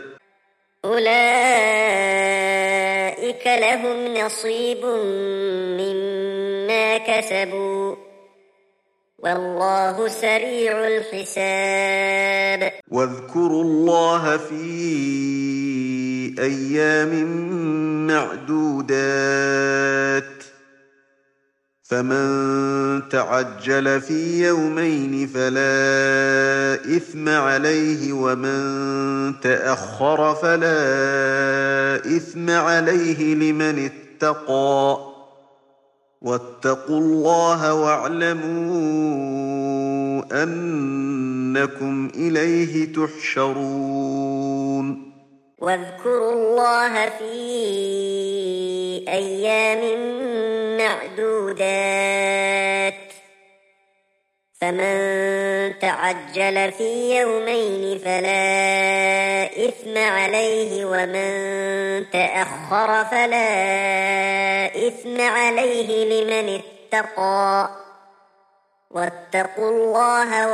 أولئك لهم نصيب مما كسبوا والله سريع الحساب واذكروا الله في أيام معدودات فمن تعجل في يومين فلا إثم عليه ومن تأخر فلا إثم عليه لمن اتقى واتقوا الله واعلموا أنكم إليه تحشرون واذكروا الله في أيام معدودات فمن تعجل في يومين فلا إثم عليه ومن تأخر فلا إثم عليه لمن اتقى واتقوا الله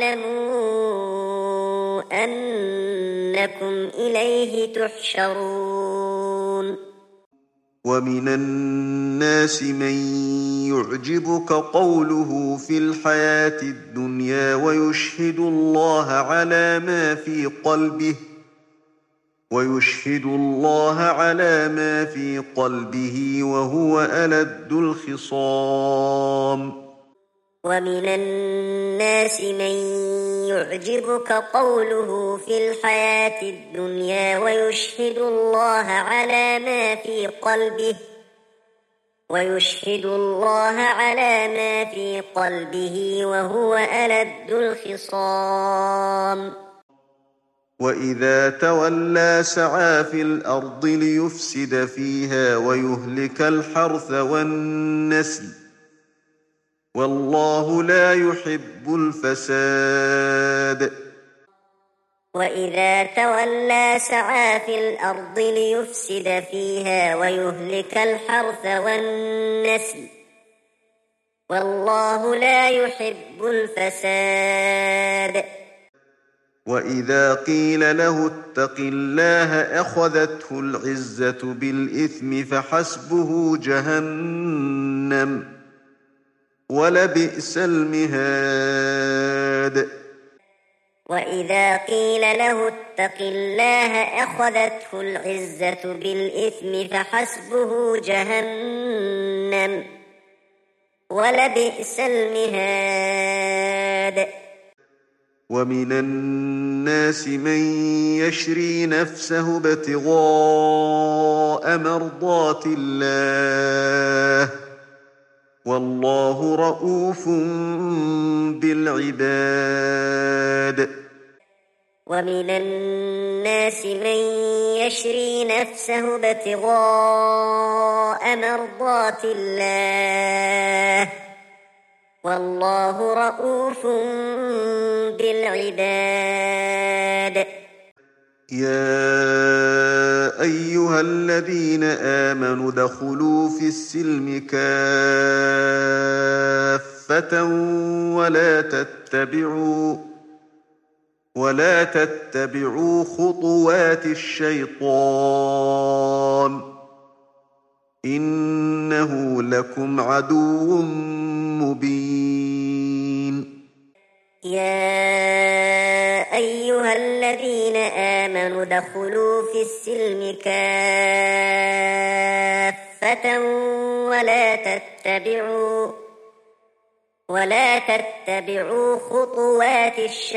واعلموا أنكم إليه تحشرون ومن الناس من يعجبك قوله في الحياة الدنيا ويشهد الله على ما في قلبه ويشهد الله على ما في قلبه وهو ألد الخصام ومن الناس من يعجبك قوله في الحياة الدنيا ويشهد الله على ما في قلبه ويشهد الله على ما في قلبه وهو ألد الخصام وإذا تولى سعى في الأرض ليفسد فيها ويهلك الحرث والنسل والله لا يحب الفساد وإذا تولى سعى في الأرض ليفسد فيها ويهلك الحرث والنسل والله لا يحب الفساد وإذا قيل له اتق الله أخذته العزة بالإثم فحسبه جهنم ولبئس المهاد وإذا قيل له اتق الله أخذته العزة بالإثم فحسبه جهنم ولبئس المهاد ومن الناس من يشري نفسه ابتغاء مرضات الله والله رءوف بالعباد ومن الناس من يشري نفسه ابتغاء مرضات الله والله رءوف بالعباد يا أيها الذين آمنوا ادخلوا في السلم كافة ولا تتبعوا ولا تتبعوا خطوات الشيطان إنه لكم عدو مبين يا أيها الذين آمنوا وادخلوا في السلم كافة ولا تتبعوا ولا تتبعوا خطوات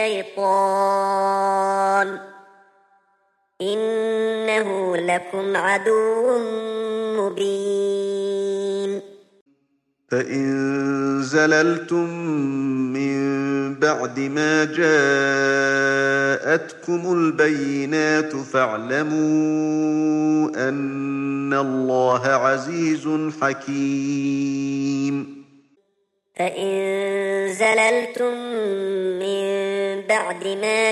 الشيطان إنه لكم عدو مبين. فإن زللتم من بعد ما جاءتكم البينات فاعلموا أن الله عزيز حكيم. فإن زللتم من بعد ما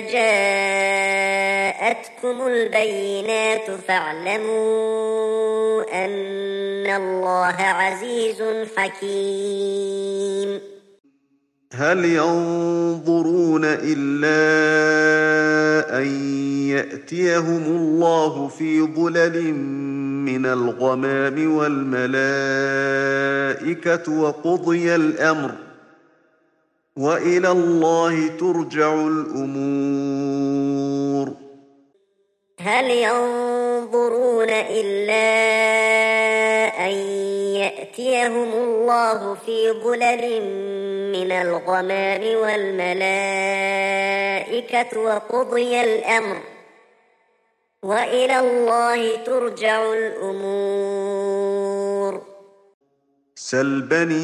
جاءتكم البينات فاعلموا أن الله عزيز حكيم. هل ينظرون إلا أن يأتيهم الله في ظلل من الغمام والملائكة وقضي الأمر وإلى الله ترجع الأمور. هل ينظرون إلا أن يأتيهم الله في ظلل من الغمام والملائكة وقضي الأمر وإلى الله ترجع الأمور. سل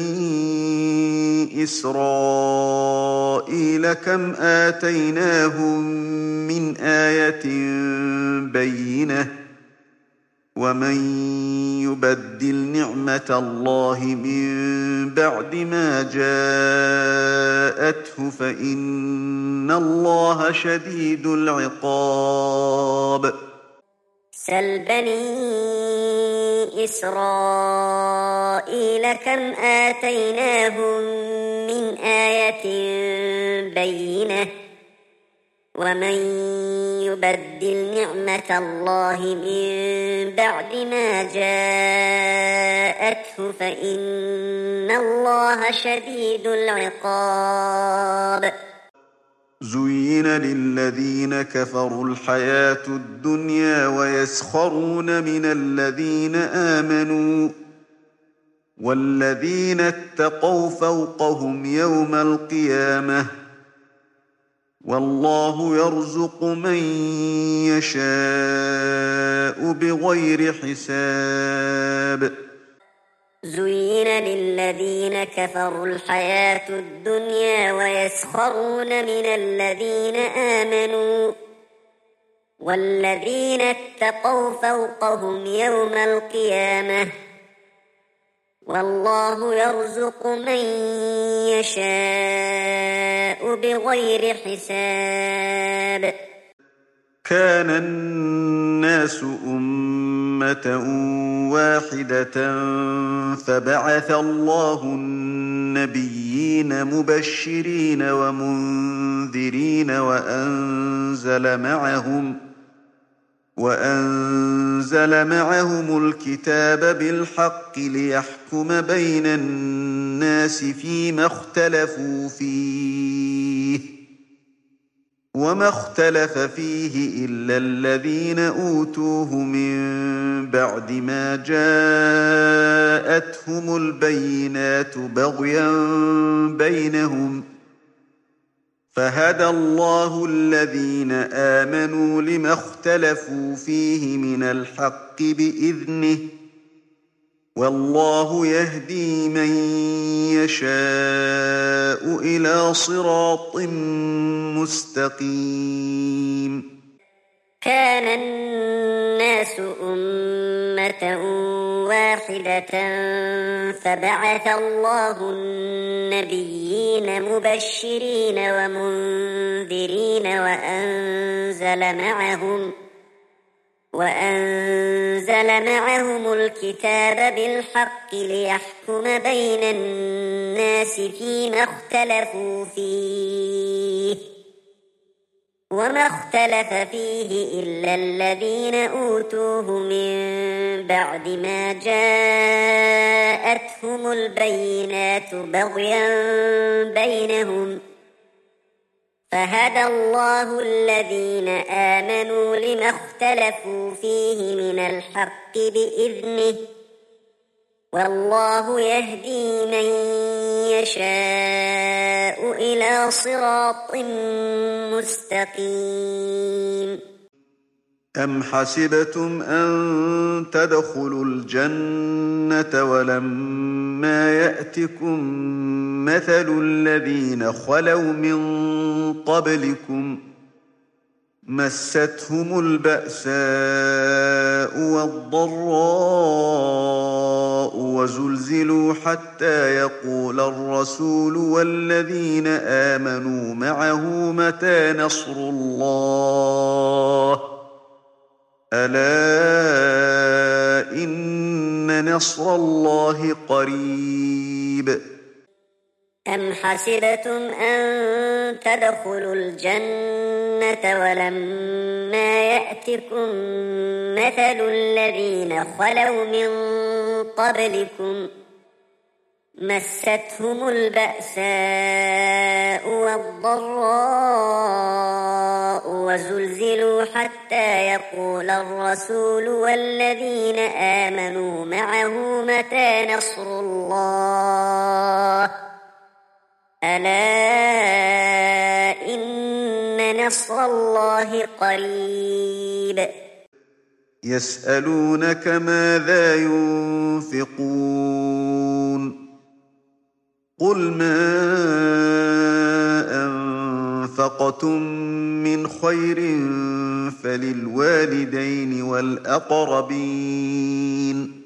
بني إسرائيل كم آتيناهم من آية بينة ومن يبدل نعمة الله من بعد ما جاءته فإن الله شديد العقاب. سل بني إسرائيل كم آتيناهم من آية بينة ومن يبدل نعمة الله من بعد ما جاءته فإن الله شديد العقاب. زين للذين كفروا الحياة الدنيا ويسخرون من الذين آمنوا والذين اتقوا فوقهم يوم القيامة والله يرزق من يشاء بغير حساب. زين للذين كفروا الحياة الدنيا ويسخرون من الذين آمنوا والذين اتقوا فوقهم يوم القيامة والله يرزق من يشاء بغير حساب. كان الناس أمة واحدة فبعث الله النبيين مبشرين ومنذرين وأنزل معهم وأنزل معهم الكتاب بالحق ليحكم بين الناس فيما اختلفوا فيه وما اختلف فيه إلا الذين أوتوه من بعد ما جاءتهم البينات بغيا بينهم فهدى الله الذين آمنوا لما اختلفوا فيه من الحق بإذنه والله يهدي من يشاء إلى صراط مستقيم. كان الناس أمة واحدة فبعث الله النبيين مبشرين ومنذرين وأنزل معهم وأنزل معهم الكتاب بالحق ليحكم بين الناس فيما اختلفوا فيه وما اختلف فيه إلا الذين أوتوه من بعد ما جاءتهم البينات بغيا بينهم فهدى الله الذين آمنوا لما اختلفوا اختلفوا فيه من الحق بإذنه والله يهدي من يشاء إلى صراط مستقيم. أم حسبتم أن تدخلوا الجنة ولما يأتكم مثل الذين خلوا من قبلكم مستهم البأساء والضراء وزلزلوا حتى يقول الرسول والذين آمنوا معه متى نصر الله ألا إن نصر الله قريب. أم حسبتم أن تدخلوا الجنة ولما يأتكم مثل الذين خلوا من قبلكم مستهم البأساء والضراء وزلزلوا حتى يقول الرسول والذين آمنوا معه متى نصر الله ألا إن نصر الله قريب. يسألونك ماذا ينفقون قل ما أنفقتم من خير فللوالدين والأقربين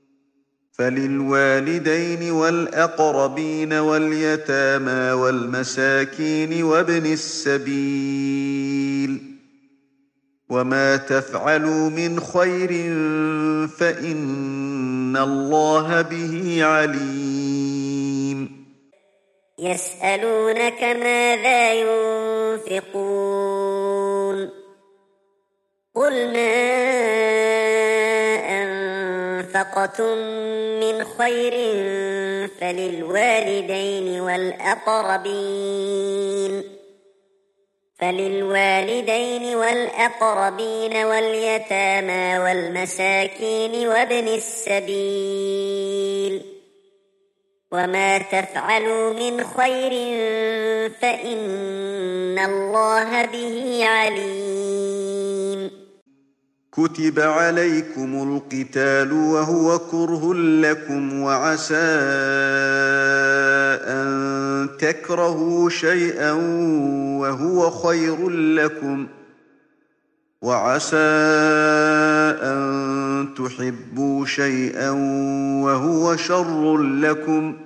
فللوالدين والأقربين واليتامى والمساكين وابن السبيل وما تفعلوا من خير فإن الله به عليم. يسألونك ماذا ينفقون قل ما أنفقتم من خير فللوالدين والأقربين فللوالدين والأقربين واليتامى والمساكين وابن السبيل وما تفعلوا من خير فإن الله به عليم. كتب عليكم القتال وهو كره لكم وعسى أن تكرهوا شيئا وهو خير لكم وعسى أن تحبوا شيئا وهو شر لكم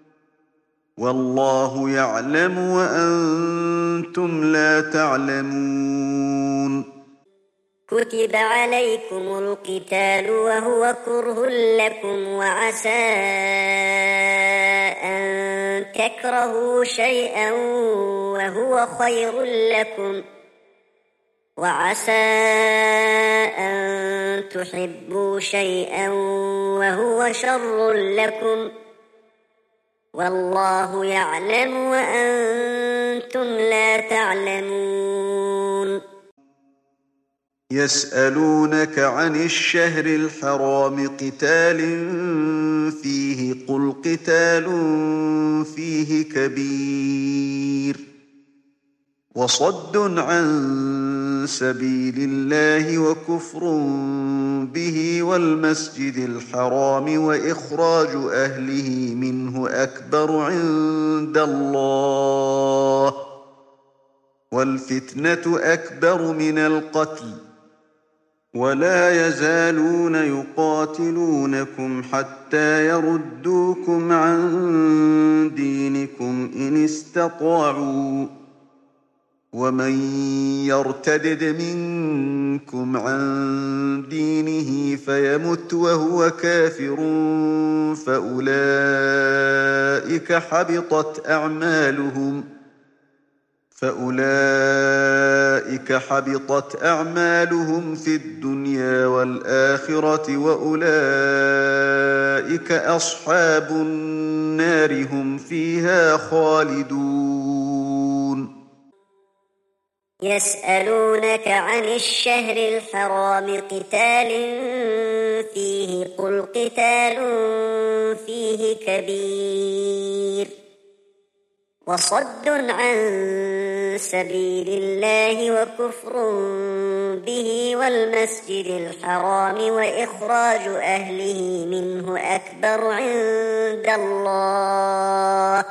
والله يعلم وأنتم لا تعلمون. كتب عليكم القتال وهو كره لكم وعسى أن تكرهوا شيئا وهو خير لكم وعسى أن تحبوا شيئا وهو شر لكم والله يعلم وأنتم لا تعلمون. يسألونك عن الشهر الحرام قتال فيه قل قتال فيه كبير وصد عن سبيل الله وكفر به والمسجد الحرام وإخراج أهله منه أكبر عند الله والفتنة أكبر من القتل ولا يزالون يقاتلونكم حتى يردوكم عن دينكم إن استطاعوا ومن يرتدد منكم عن دينه فيمت وهو كافر فأولئك حبطت أعمالهم فأولئك حبطت أعمالهم في الدنيا والآخرة وأولئك أصحاب النار هم فيها خالدون. يسألونك عن الشهر الحرام قتال فيه قل قتال فيه كبير وصد عن سبيل الله وكفر به والمسجد الحرام وإخراج أهله منه أكبر عند الله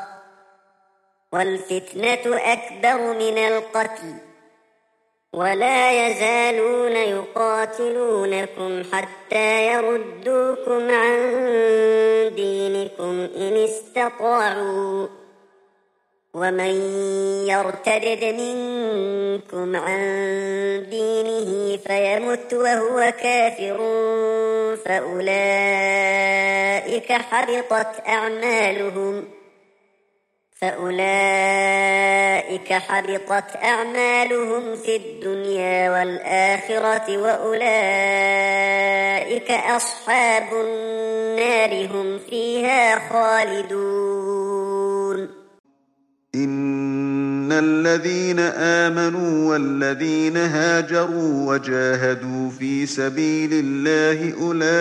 والفتنة أكبر من القتل ولا يزالون يقاتلونكم حتى يردوكم عن دينكم إن استطاعوا ومن يرتد منكم عن دينه فيمت وهو كافر فأولئك حبطت أعمالهم فأولئك حبطت أعمالهم في الدنيا والآخرة وأولئك أصحاب النار هم فيها خالدون إن الذين آمنوا والذين هاجروا وجاهدوا في سبيل الله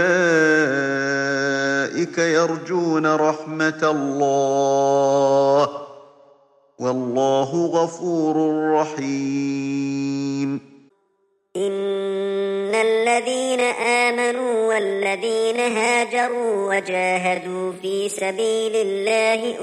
أولئك يرجون رحمة الله والله غفور رحيم إن الذين آمنوا والذين هاجروا وجاهدوا في سبيل الله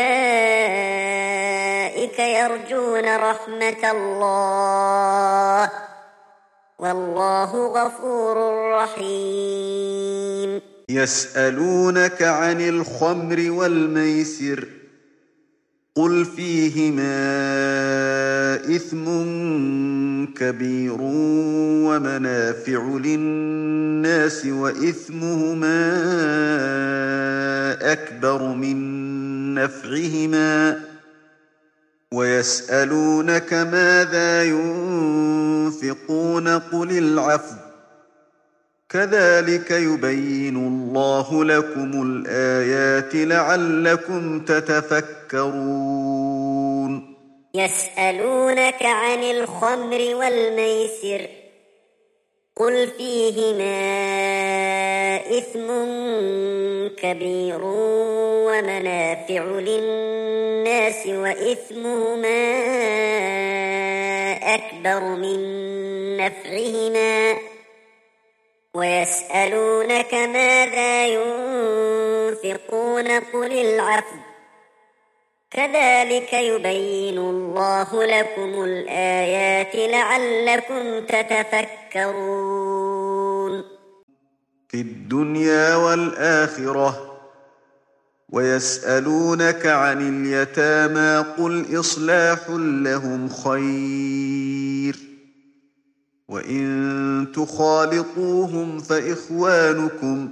أولئك يرجون رحمة الله والله غفور رحيم يسألونك عن الخمر والميسر قل فيهما إثم كبير ومنافع للناس وإثمهما أكبر من نفعهما ويسألونك ماذا ينفقون قل العفو كذلك يبين الله لكم الآيات لعلكم تتفكرون يسألونك عن الخمر والميسر قل فيهما إثم كبير ومنافع للناس وإثمهما أكبر من نفعهما ويسألونك ماذا ينفقون قل العفو كذلك يبين الله لكم الآيات لعلكم تتفكرون في الدنيا والآخرة ويسألونك عن اليتامى قل إصلاح لهم خير وإن تخالطوهم فإخوانكم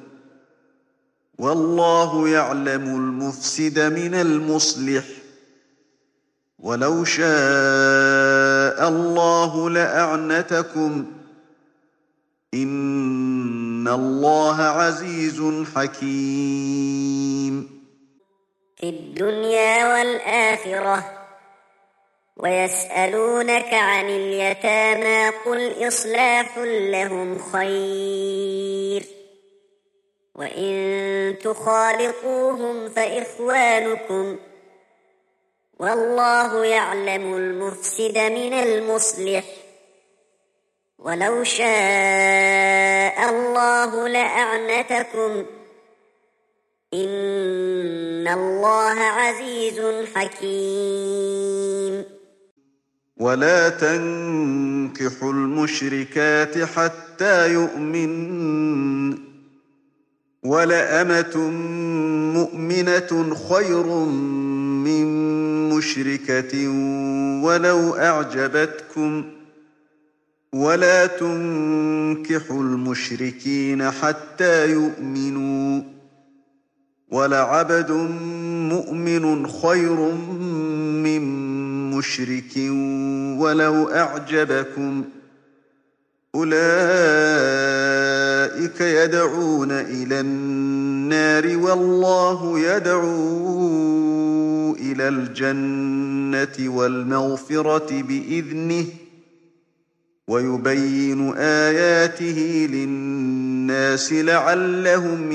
والله يعلم المفسد من المصلح ولو شاء الله لأعنتكم إن الله عزيز حكيم في الدنيا والآخرة ويسألونك عن اليتامى قل إصلاح لهم خير وإن تخالطوهم فإخوانكم والله يعلم المفسد من المصلح ولو شاء الله لأعنتكم إن الله عزيز حكيم ولا تنكحوا المشركات حتى يؤمن ولأمة مؤمنة خير من مشركة ولو أعجبتكم ولا تنكحوا المشركين حتى يؤمنوا ولعبد مؤمن خير من مشرك ولو أعجبكم أولئك يدعون إلى النار والله يدعو إلى الجنة والمغفرة بإذنه ويبين آياته للناس لعلهم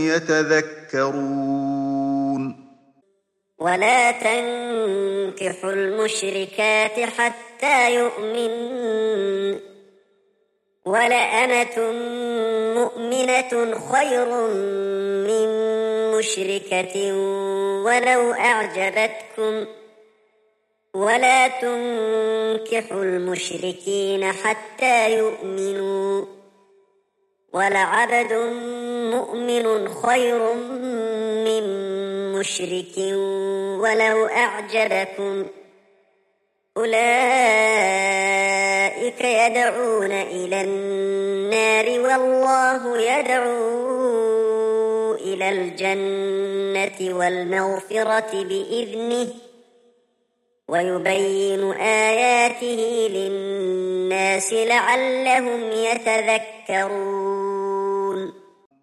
يتذكرون ولا تنكحوا المشركات حتى يؤمنوا ولأمة مؤمنة خير من مشركة ولو أعجبتكم ولا تنكحوا المشركين حتى يؤمنوا ولعبد مؤمن خير من مشرك ولو أعجبكم أولئك يدعون إلى النار والله يدعو إلى الجنة والمغفرة بإذنه ويبين آياته للناس لعلهم يتذكرون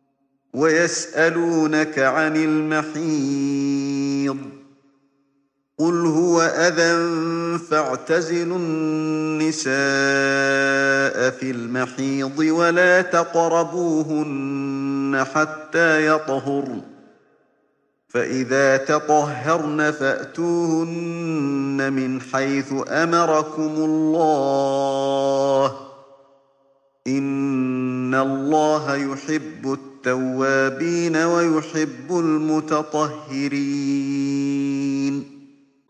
ويسألونك عن المحيض قل هو أذى فاعتزلوا النساء في المحيض ولا تقربوهن حتى يطهرن فإذا تطهرن فأتوهن من حيث أمركم الله إن الله يحب التوابين ويحب المتطهرين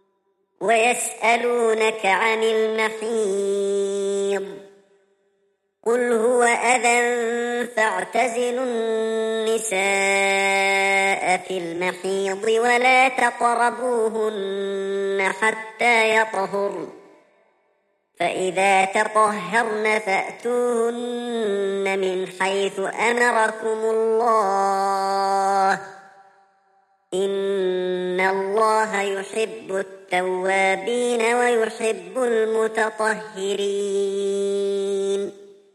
ويسألونك عن المحيض قل هو أذى فاعتزلوا النساء في المحيض ولا تقربوهن حتى يطهرن فإذا تطهرن فأتوهن من حيث أمركم الله إن الله يحب التوابين ويحب المتطهرين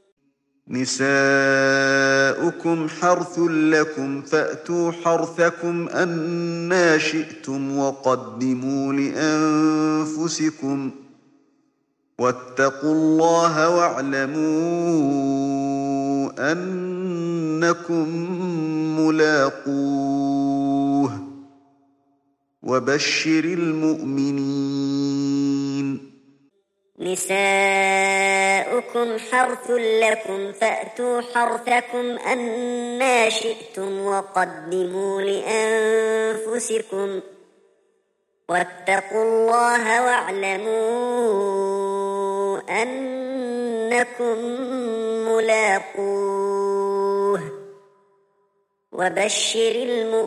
نساؤكم حرث لكم فأتوا حرثكم أنى شئتم وقدموا لأنفسكم واتقوا الله واعلموا أنكم ملاقوه وبشر المؤمنين نساؤكم حرث لكم فأتوا حرثكم أنى شئتم وقدموا لأنفسكم واتقوا الله واعلموا أنكم ملاقوه وبشر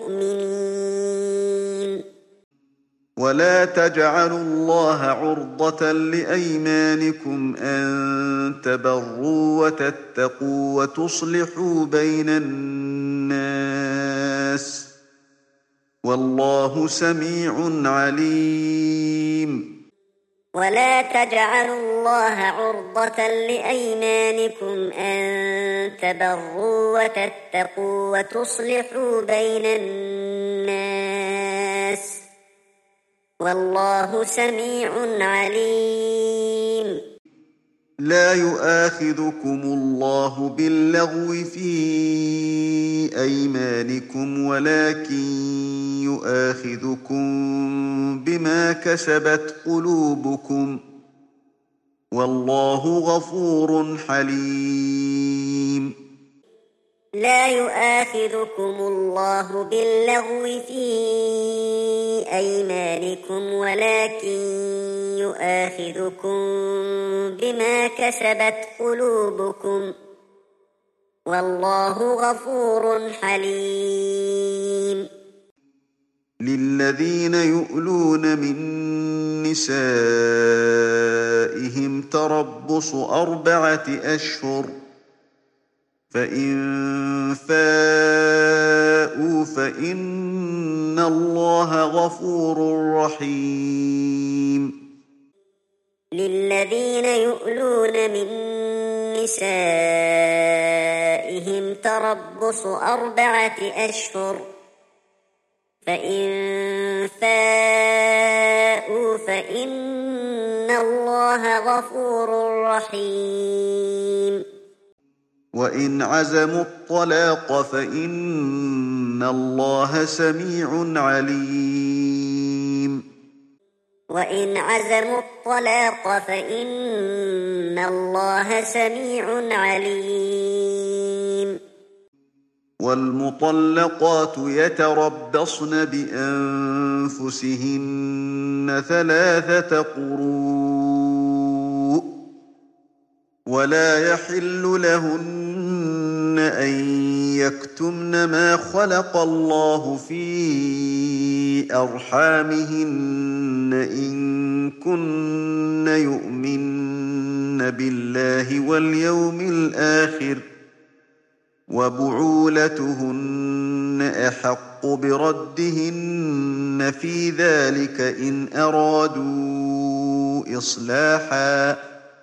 المؤمنين ولا تجعلوا الله عرضة لأيمانكم أن تبروا وتتقوا وتصلحوا بين الناس والله سميع عليم ولا تجعلوا الله عرضة لأيمانكم أن تبروا وتتقوا وتصلحوا بين الناس والله سميع عليم لا يؤاخذكم الله باللغو في أيمانكم ولكن يؤاخذكم بما كسبت قلوبكم والله غفور حليم لا يؤاخذكم الله باللغو في أيمانكم ولكن يؤاخذكم بما كسبت قلوبكم والله غفور حليم للذين يؤلون من نسائهم تربص أربعة أشهر فإن فاءوا فإن الله غفور رحيم للذين يؤلون من نسائهم تربص أربعة أشهر فإن فاءوا فإن الله غفور رحيم وإن عزموا الطلاق فإن الله سميع عليم وإن عزموا الطلاق فإن الله سميع عليم والمطلقات يتربصن بأنفسهن ثلاثة قروء ولا يحل لهن أن يكتمن ما خلق الله في أرحامهن إن كن يؤمن بالله واليوم الآخر وبعولتهن أحق بردهن في ذلك إن أرادوا إصلاحا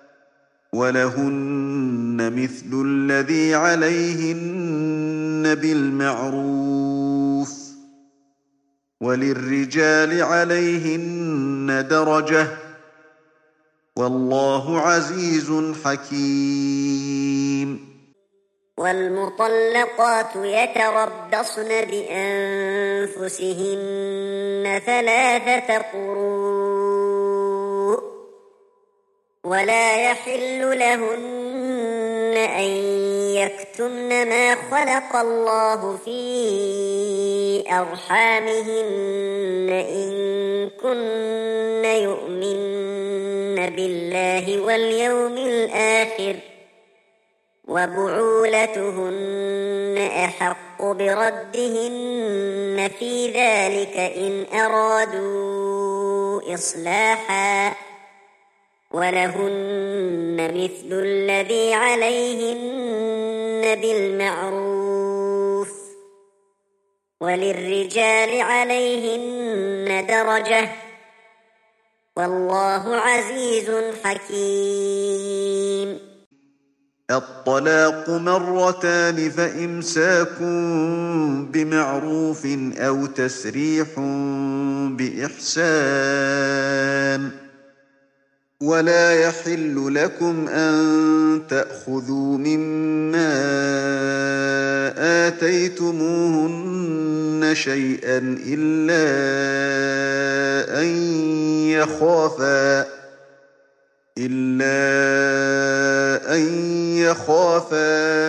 ولهن مثل الذي عليهن بالمعروف وللرجال عليهن درجة والله عزيز حكيم والمطلقات يتربصن بأنفسهن ثلاثة قروء ولا يحل لهن أن يكتمن ما خلق الله في أرحامهن إن كن يؤمن بالله واليوم الآخر وبعولتهن أحق بردهن في ذلك إن أرادوا إصلاحا ولهن مثل الذي عليهن بالمعروف وللرجال عليهن درجة والله عزيز حكيم الطلاق مرتان فإمساك بمعروف أو تسريح بإحسان ولا يحل لكم أن تأخذوا مما آتيتموهن شيئا إلا أن يخافا إلا أن يخافا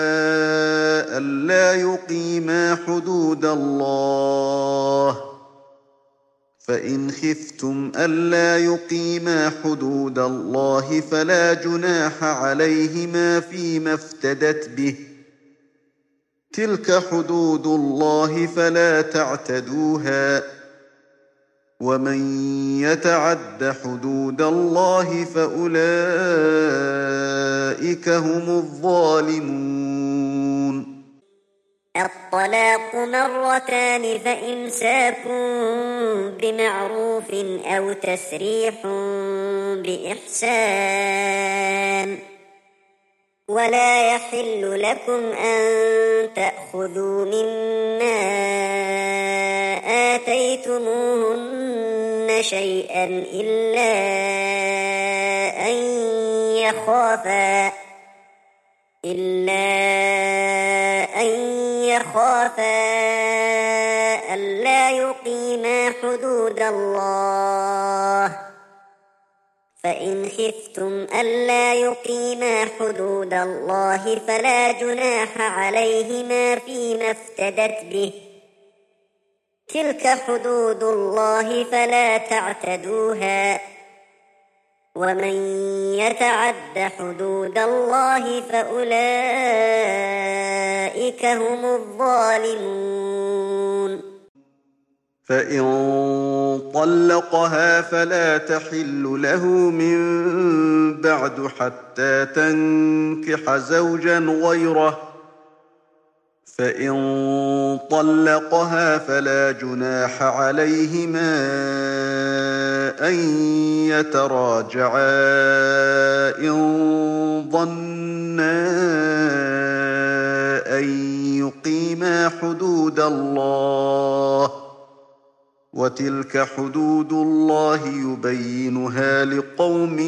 ألا يقيما حدود الله فإن خفتم ألا يقيما حدود الله فلا جناح عليهما فيما افتدت به تلك حدود الله فلا تعتدوها ومن يتعد حدود الله فأولئك هم الظالمون الطلاق مرتان فإمساك بمعروف أو تسريح بإحسان ولا يحل لكم أن تأخذوا مما آتيتموهن شيئا إلا أن يخافا إلا أن يخافا ألا يقيما حدود الله فإن خفتم ألا يقيما حدود الله فلا جناح عليهما فيما افتدت به تلك حدود الله فلا تعتدوها ومن يتعد حدود الله فأولئك هم الظالمون فإن طلقها فلا تحل له من بعد حتى تنكح زوجا غيره فإن طلقها فلا جناح عليهما أن يتراجعا إن ظنا أن يقيما حدود الله وتلك حدود الله يبينها لقوم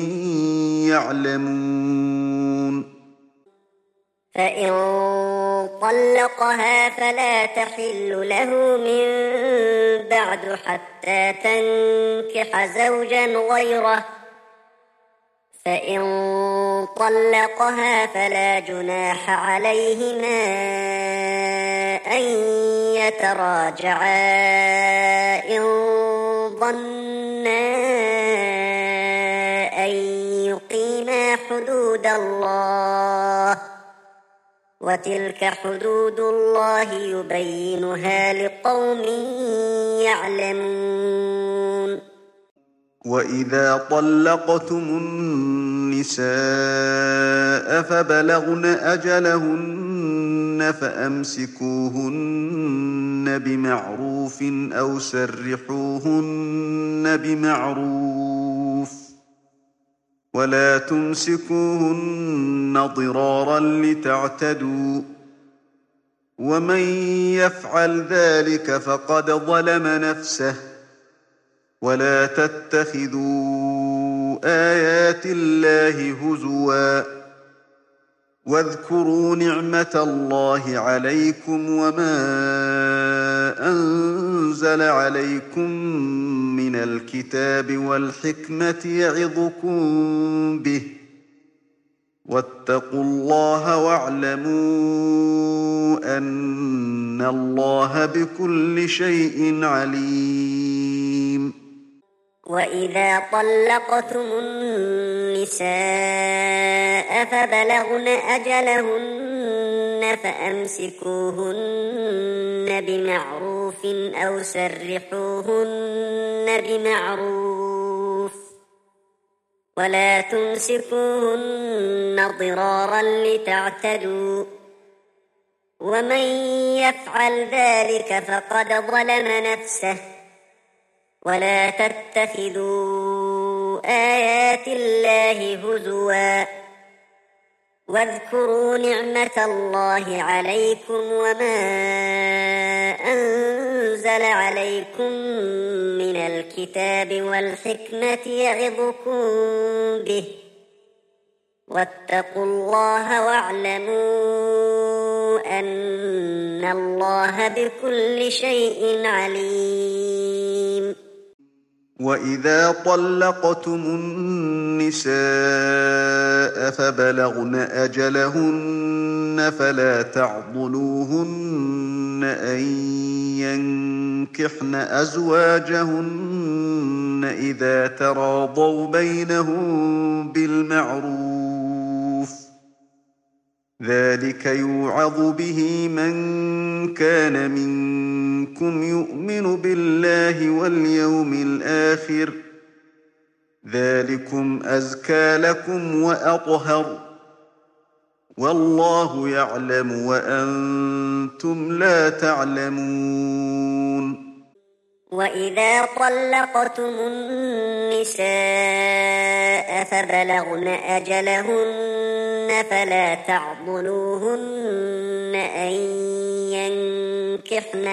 يعلمون. فإن طلقها فلا تحل له من بعد حتى تنكح زوجا غيره، فإن طلقها فلا جناح عليهما أن يتراجعا إن ظنا أن يقيما حدود الله، وتلك حدود الله يبينها لقوم يعلمون. وإذا طلقتم النساء فبلغن أجلهن فأمسكوهن بمعروف أو سرحوهن بمعروف، ولا تمسكوهن ضرارا لتعتدوا، ومن يفعل ذلك فقد ظلم نفسه. ولا تتخذوا آيات الله هزوا، واذكروا نعمة الله عليكم وما أنزل عليكم من الكتاب والحكمة يعظكم به، واتقوا الله واعلموا أن الله بكل شيء عليم. وإذا طلقتم النساء فبلغن أجلهن فأمسكوهن بمعروف أو سرحوهن بمعروف، ولا تمسكوهن ضرارا لتعتدوا، ومن يفعل ذلك فقد ظلم نفسه. ولا تتخذوا آيات الله هزوا، واذكروا نعمة الله عليكم وما أنزل عليكم من الكتاب والحكمة يعظكم به، واتقوا الله واعلموا أن الله بكل شيء عليم. وإذا طلقتم النساء فبلغن أجلهن فلا تعضلوهن أن ينكحن أزواجهن إذا تراضوا بينهم بالمعروف، ذلك يوعظ به من كان منكم يؤمن بالله واليوم الآخر، ذلكم أزكى لكم وأطهر، والله يعلم وأنتم لا تعلمون. وإذا طلقتم النساء فبلغن أجلهن فلا تعضلوهن أن ينكحن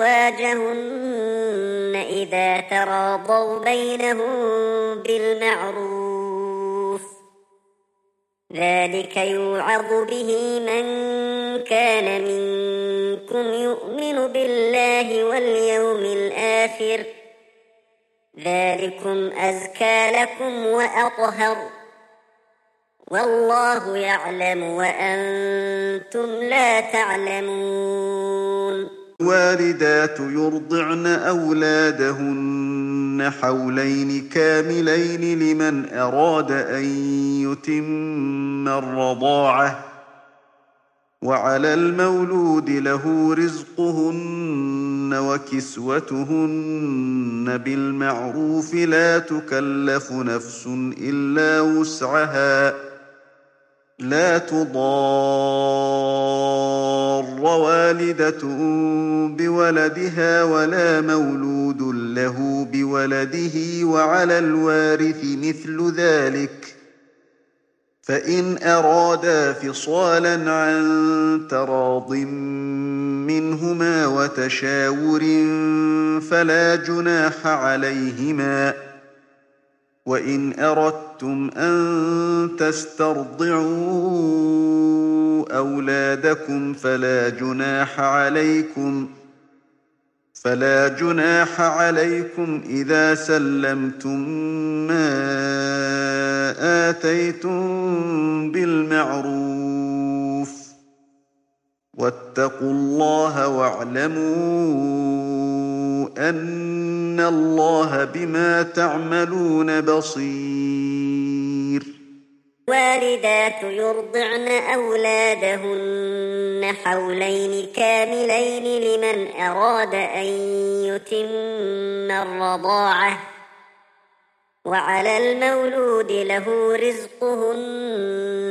أزواجهن إذا تراضوا بينهم بالمعروف، ذلك يوعظ به من كان منكم يؤمن بالله واليوم الآخر، ذلكم أزكى لكم وأطهر، والله يعلم وأنتم لا تعلمون. الوالدات يرضعن أولادهن حولين كاملين لمن أراد أن يتم الرضاعة، وعلى المولود له رزقهن وكسوتهن بالمعروف، لا تكلف نفس إلا وسعها، لا تضار والدة بولدها ولا مولود له بولده، وعلى الوارث مثل ذلك، فإن أرادا فصالا عن تراض منهما وتشاور فلا جناح عليهما وإن أردتم أن تسترضعوا أولادكم فلا جناح عليكم فلا جناح عليكم إذا سلمتم ما آتيتم بالمعروف واتقوا الله واعلموا أن الله بما تعملون بصير. والدات يرضعن أولادهن حولين كاملين لمن أراد أن يتم الرضاعة وعلى المولود له رزقهن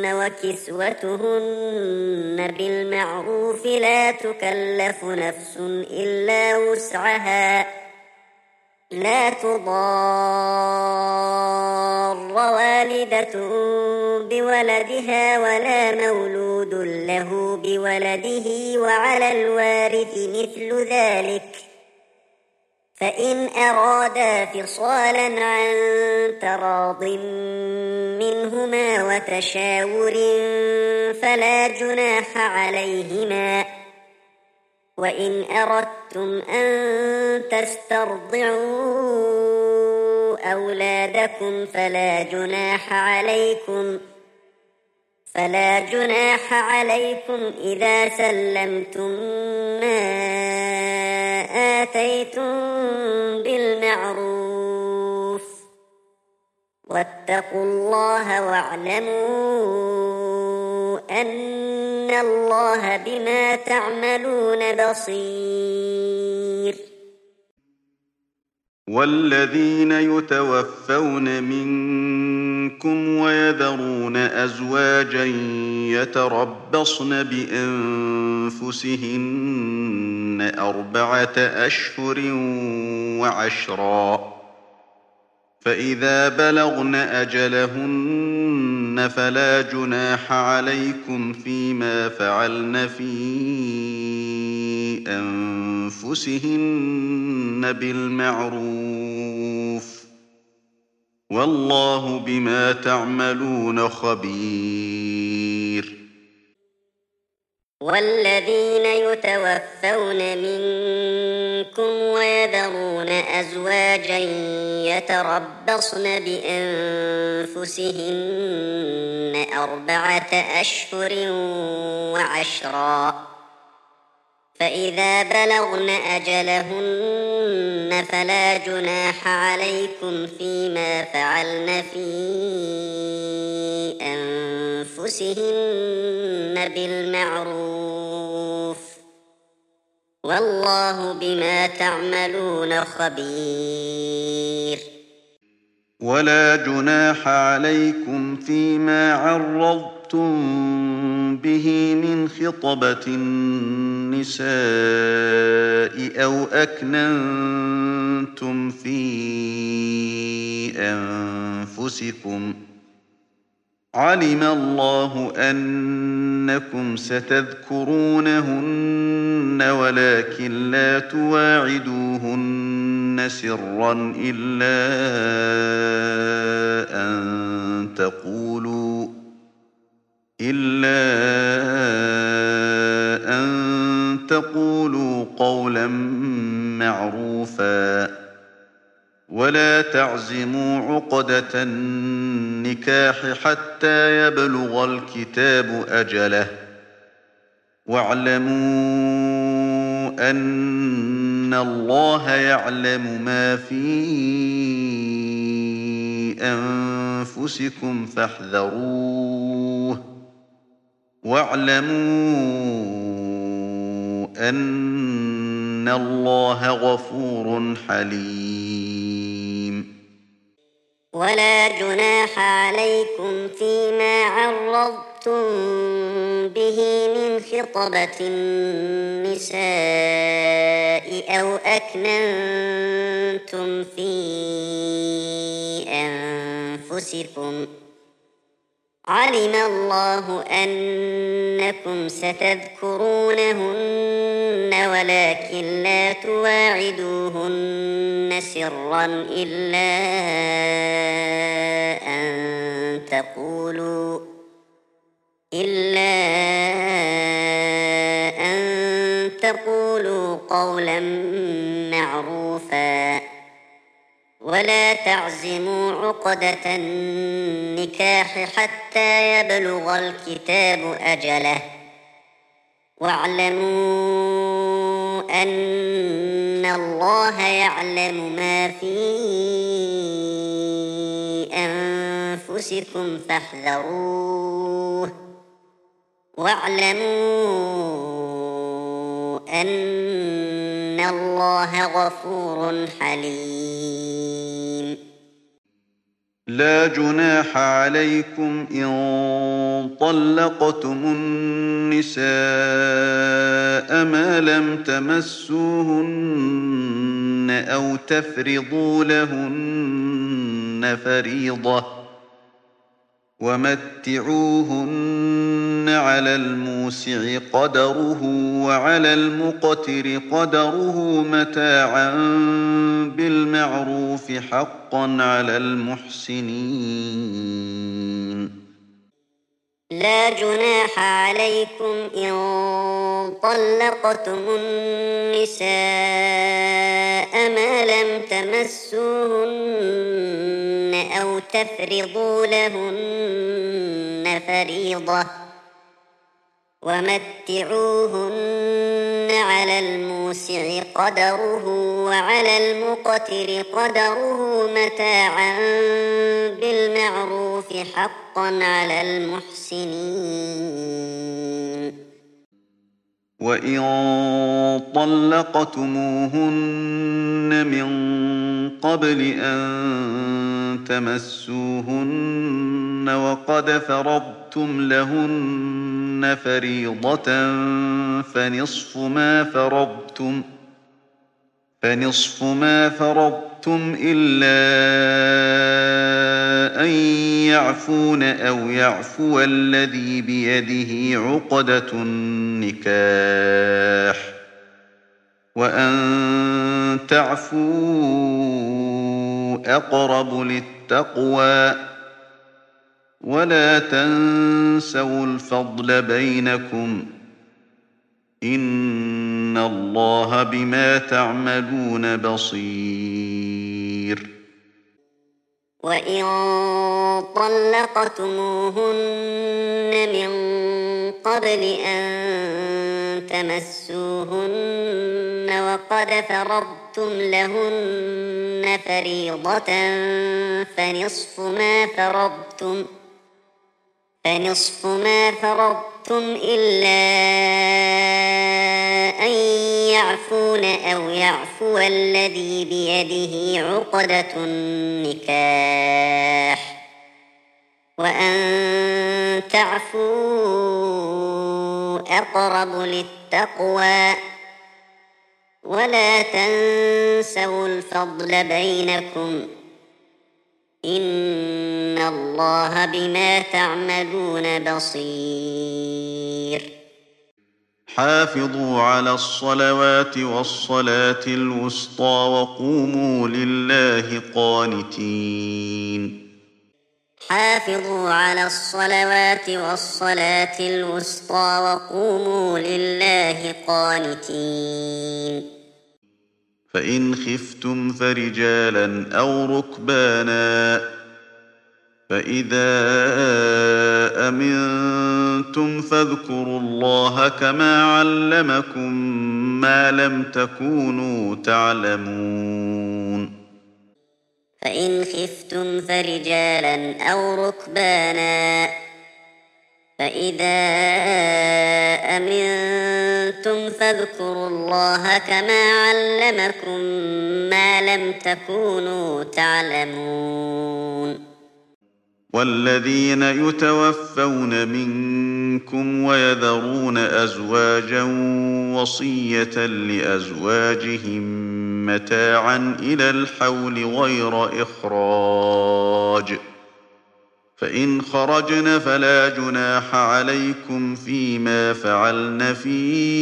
وكسوتهن بالمعروف لا تكلف نفس إلا وسعها لا تضار والدة بولدها ولا مولود له بولده وعلى الوارث مثل ذلك فإن أرادا فصالا عن تراض منهما وتشاور فلا جناح عليهما وإن أردتم أن تسترضعوا أولادكم فلا جناح عليكم فلا جناح عليكم إذا سلمتم ما آتيتم بالمعروف واتقوا الله واعلموا أن الله بما تعملون بصير. والذين يتوفون منكم ويذرون أزواجا يتربصن بأنفسهن أربعة أشهر وعشرا فإذا بلغن أجلهن فلا جناح عليكم فيما فعلن في أنفسهن بالمعروف والله بما تعملون خبير. والذين يتوفون منكم ويذرون أزواجا يتربصن بأنفسهن أربعة أشهر وعشرا فإذا بلغن أجلهن فلا جناح عليكم فيما فعلن في أنفسهن بالمعروف والله بما تعملون خبير. ولا جناح عليكم فيما عرضتم به من خطبة النساء أو أكننتم في أنفسكم علم الله أنكم ستذكرونهن ولكن لا تواعدوهن سرا إلا أن تقولوا إلا أن تقولوا قولا معروفا ولا تعزموا عقدة النكاح حتى يبلغ الكتاب أجله واعلموا أن الله يعلم ما في أنفسكم فاحذروه واعلموا أن الله غفور حليم. ولا جناح عليكم فيما عرضتم به من خطبة النساء أو أكننتم في أنفسكم علم الله أنكم ستذكرونهن ولكن لا تواعدوهن سرا إلا أن تقولوا إلا أن تقولوا قولا معروفا ولا تعزموا عقدة النكاح حتى يبلغ الكتاب أجله واعلموا أن الله يعلم ما في أنفسكم فاحذروه واعلموا أن الله غفور حليم. لا جناح عليكم إن طلقتم النساء ما لم تمسوهن أو تفرضوا لهن فريضة ومتعوهن على الموسع قدره وعلى المقتر قدره متاعا بالمعروف حقا على المحسنين. لا جناح عليكم إن طلقتم النساء ما لم تمسوهن أو تفرضوا لهن فريضة ومتعوهن على الموسع قدره وعلى المقتر قدره متاعا بالمعروف حقا على المحسنين. وإن طلقتموهن من قبل أن تمسوهن وقد فرضتم لهن فريضة فنصف ما فرضتم فنصف ما فرضتم إلا أن يعفون أو يعفو الذي بيده عقدة النكاح وأن تعفوا أقرب للتقوى ولا تنسوا الفضل بينكم إن الله بما تعملون بصير. وإن طلقتموهن من قبل أن تمسوهن وقد فرضتم لهن فريضة فنصف ما فرضتم فنصف ما فرضتم إلا أن يعفون أو يعفو الذي بيده عقدة النكاح وأن تعفوا أقرب للتقوى ولا تنسوا الفضل بينكم إن الله بما تعملون بصير. حافظوا على الصلوات والصلاة الوسطى وقوموا لله قانتين. حافظوا على الصلوات والصلاة الوسطى وقوموا لله قانتين. فإن خفتم فرجالا أو ركبانا فإذا أمنتم فاذكروا الله كما علمكم ما لم تكونوا تعلمون. فإن خفتم فرجالا أو ركبانا فإذا أمنتم فاذكروا الله كما علمكم ما لم تكونوا تعلمون. والذين يتوفون منكم ويذرون أزواجا وصية لأزواجهم متاعا إلى الحول غير إخراج فإن خرجن فلا جناح عليكم فيما فعلن في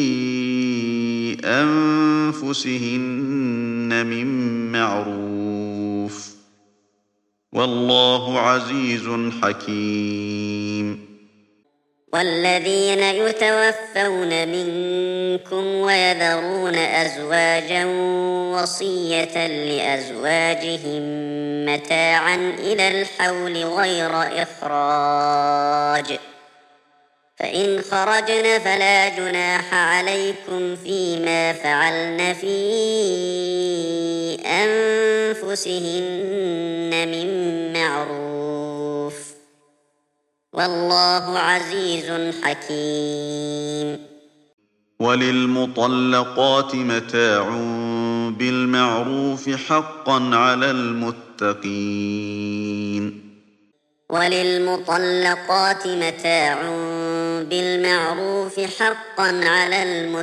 أنفسهن من معروف، والله عزيز حكيم. والذين يتوفون منكم ويذرون أزواجا وصية لأزواجهم متاعا إلى الحول غير إخراج، فإن خرجن فلا جناح عليكم فيما فعلن في أنفسهن من معروف، والله عزيز حكيم. وللمطلقات متاع بالمعروف حقا على المتقين. وللمطلقات متاع بالمعروف حقا على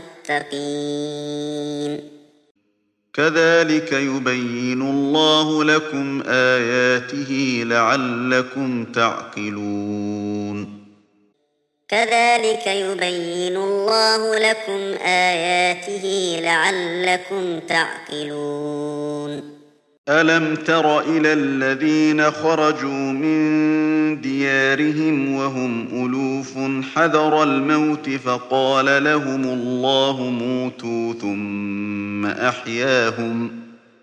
المتقين. كذلك يبين الله لكم آياته لعلكم تعقلون. كذلك يبين الله لكم آياته لعلكم تعقلون. ألم تر إلى الذين خرجوا من ديارهم وهم ألوف حذر الموت فقال لهم الله موتوا ثم أحياهم،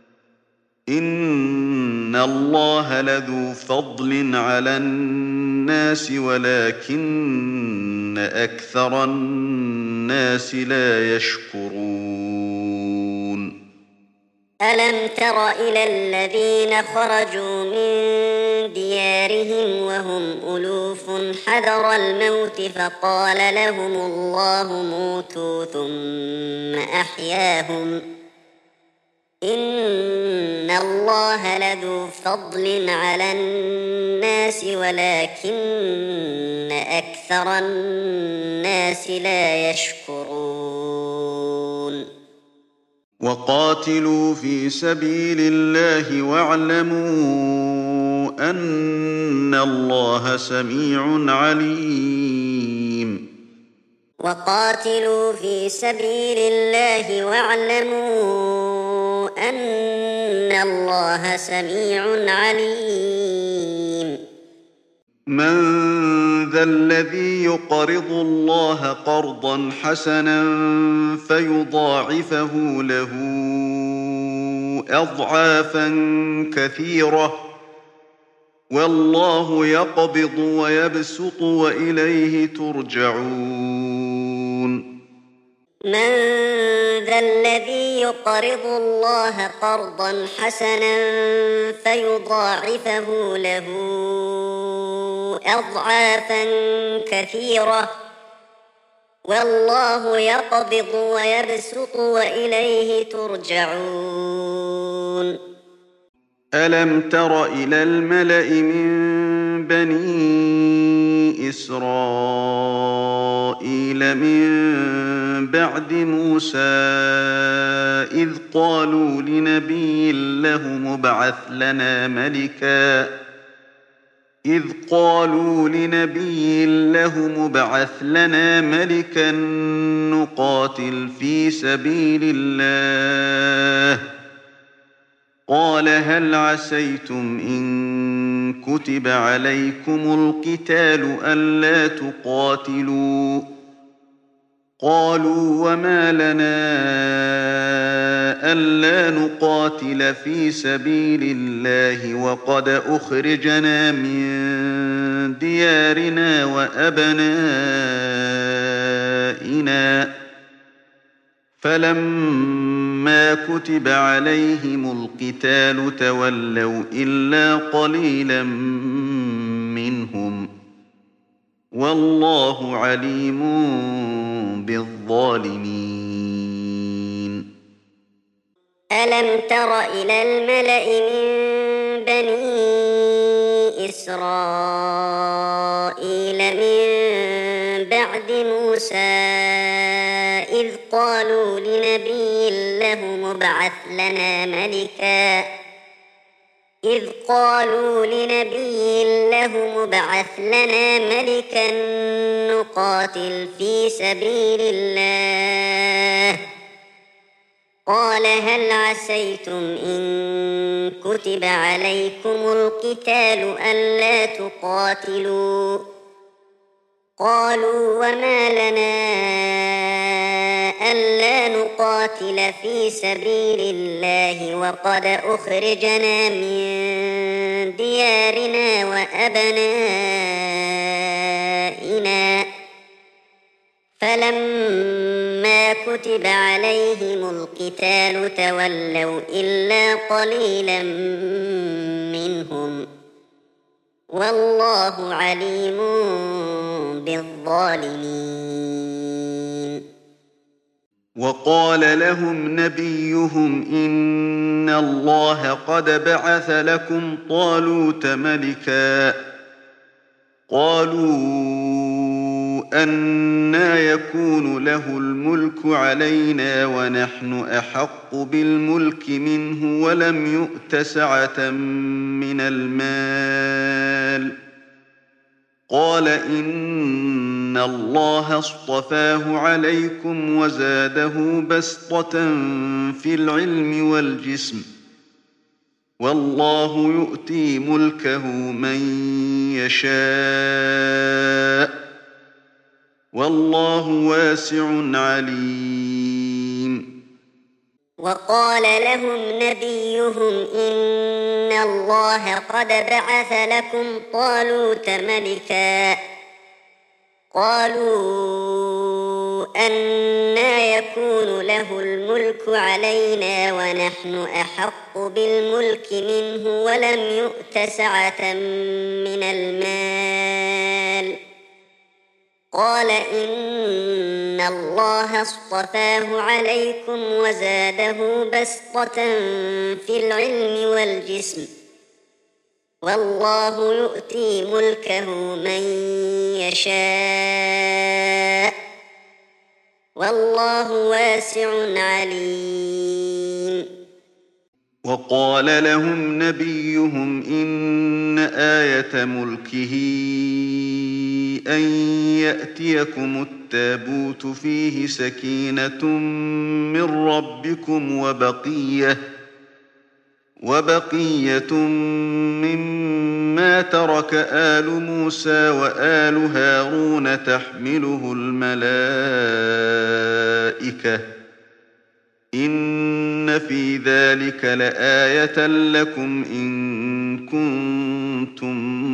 إن الله لذو فضل على الناس ولكن أكثر الناس لا يشكرون. ألم تر إلى الذين خرجوا من ديارهم وهم ألوف حذر الموت فقال لهم الله موتوا ثم أحياهم، إن الله لذو فضل على الناس ولكن أكثر الناس لا يشكرون. وقاتلوا في سبيل الله واعلموا أن الله سميع عليم. وقاتلوا في سبيل الله واعلموا أن الله سميع عليم. من ذا الذي يقرض الله قرضا حسنا فيضاعفه له أضعافا كثيرة، والله يقبض ويبسط وإليه ترجعون. من ذا الذي يقرض الله قرضا حسنا فيضاعفه له أضعافا كثيرة، والله يقبض ويبسط وإليه ترجعون. ألم تر إلى الملأ من بني إسرائيل من بعد موسى إذ قالوا لنبي له مبعث لنا ملكا إذ قالوا لنبي له مبعث لنا ملكا نقاتل في سبيل الله، قال هل عسيتم إن كتب عليكم القتال ألا تقاتلوا؟ قالوا وما لنا ألا نقاتل في سبيل الله وقد أخرجنا من ديارنا وأبنائنا، فلما كتب عليهم القتال تولوا إلا قليلا منهم، والله عليم بالظالمين. ألم تر إلى الملأ من بني إسرائيل من بعد موسى إذ قالوا لنبي له مبعث لنا ملكا إذ قالوا لنبي له ابعث لنا ملكا نقاتل في سبيل الله قال هل عسيتم إن كتب عليكم القتال ألا تقاتلوا قالوا وما لنا ألا نقاتل في سبيل الله وقد أخرجنا من ديارنا وأبنائنا فلما كتب عليهم القتال تولوا إلا قليلا منهم والله عليم بالظالمين. وقال لهم نبيهم إن الله قد بعث لكم طالوت ملكا قالوا أنى يكون له الملك علينا ونحن أحق بالملك منه ولم يؤت سعة من المال قال إن الله اصطفاه عليكم وزاده بسطة في العلم والجسم والله يؤتي ملكه من يشاء والله واسع عليم. وقال لهم نبيهم إن الله قد بعث لكم طالوت ملكا قالوا أنى يكون له الملك علينا ونحن أحق بالملك منه ولم يؤت سعة من المال قال إن الله اصطفاه عليكم وزاده بسطة في العلم والجسم والله يؤتي ملكه من يشاء والله واسع عليم. وقال لهم نبيهم إن آية ملكه أن يأتيكم التابوت فيه سكينة من ربكم وبقية وبقية مما ترك آل موسى وآل هارون تحمله الملائكة إن في ذلك لآية لكم إن كنتم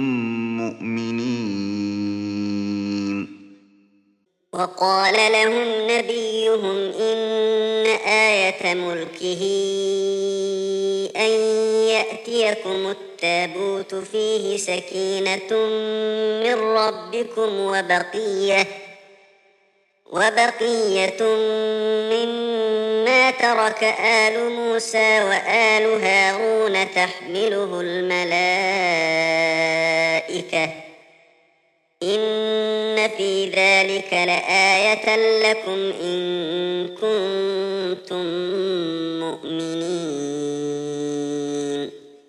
مؤمنين. وقال لهم نبيهم إن آية ملكه أن يأتيكم التابوت فيه سكينة من ربكم وبقية وبقية مما ترك آل موسى وآل هارون تحمله الملائكة إن في ذلك لآية لكم إن كنتم مؤمنين.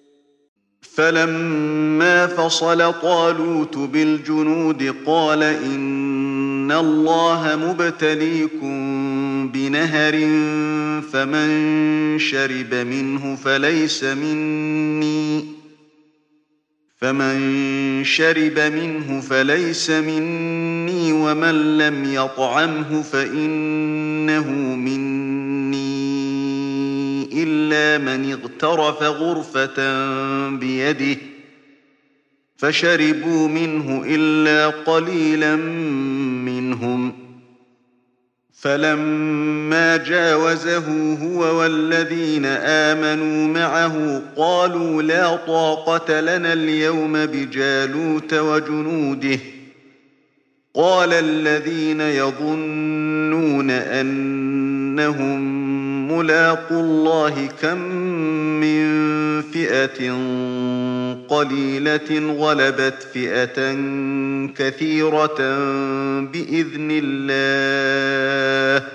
فلما فصل طالوت بالجنود قال إن الله مبتليكم بنهر فمن شرب منه فليس مني فمن شرب منه فليس مني ومن لم يطعمه فإنه مني إلا من اغترف غرفة بيده فشربوا منه إلا قليلا منهم فلما جاوزه هو والذين آمنوا معه قالوا لا طاقة لنا اليوم بجالوت وجنوده قال الذين يظنون أنهم ملاقو الله كم من فئة قليلة غلبت فئة كثيرة بإذن الله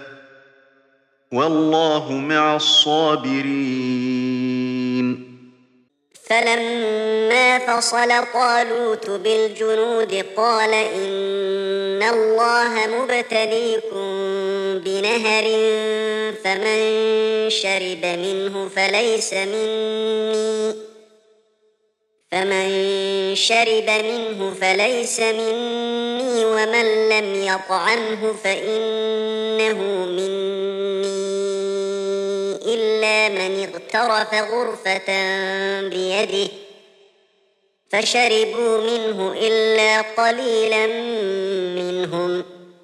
والله مع الصابرين. فلما فصل طالوت بالجنود قال إن الله مبتليكم بنهر فمن شرب منه فليس مني فمن شرب منه فليس مني ومن لم يطعمه فإنه مني إلا من اغترف غرفة بيده فشربوا منه إلا قليلا منهم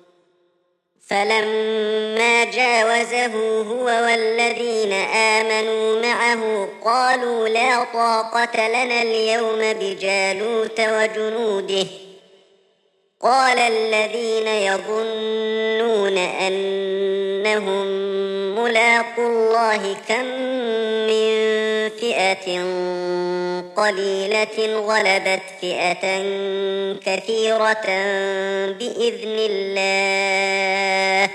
فلما جاوزه هو والذين آمنوا معه قالوا لا طاقة لنا اليوم بجالوت وجنوده قال الذين يظنون أنهم ملاقو الله كم من فئة قليلة غلبت فئة كثيرة بإذن الله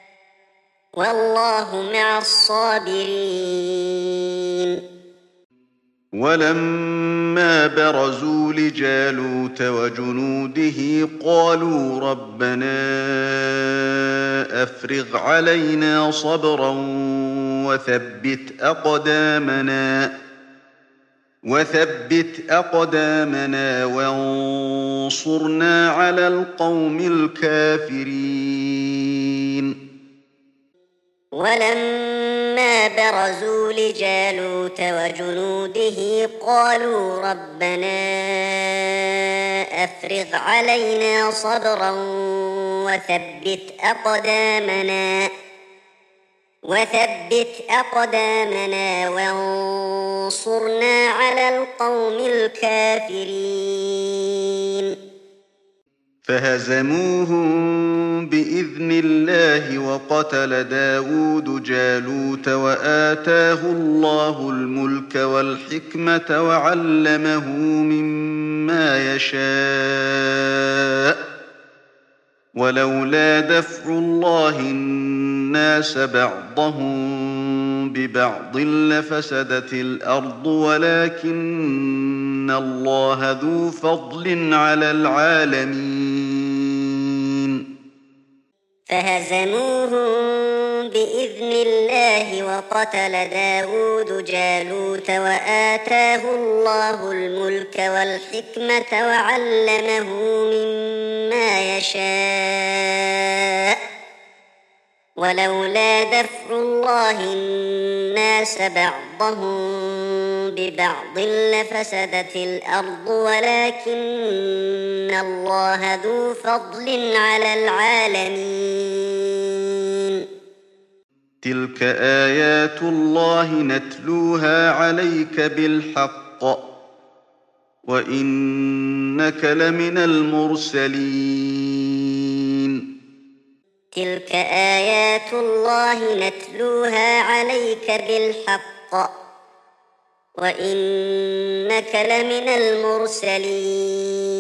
والله مع الصابرين. ولما برزوا لجالوت وجنوده قالوا ربنا أفرغ علينا صبرا وثبت أقدامنا وثبت أقدامنا وانصرنا على القوم الكافرين. ولما برزوا لجالوت وجنوده قالوا ربنا أفرغ علينا صبرا وثبت أقدامنا وثبت أقدامنا وانصرنا على القوم الكافرين. فهزموهم بإذن الله وقتل داود جالوت وآتاه الله الملك والحكمة وعلمه مما يشاء ولولا دفع الله الناس بعضهم ببعض لفسدت الأرض ولكن الله ذو فضل على العالمين. فهزموهم بإذن الله وقتل داود جالوت وآتاه الله الملك والحكمة وعلمه مما يشاء ولولا دفع الله الناس بعضهم ببعض لفسدت الأرض ولكن الله ذو فضل على العالمين. تلك آيات الله نتلوها عليك بالحق وإنك لمن المرسلين. تلك آيات الله نتلوها عليك بالحق وإنك لمن المرسلين.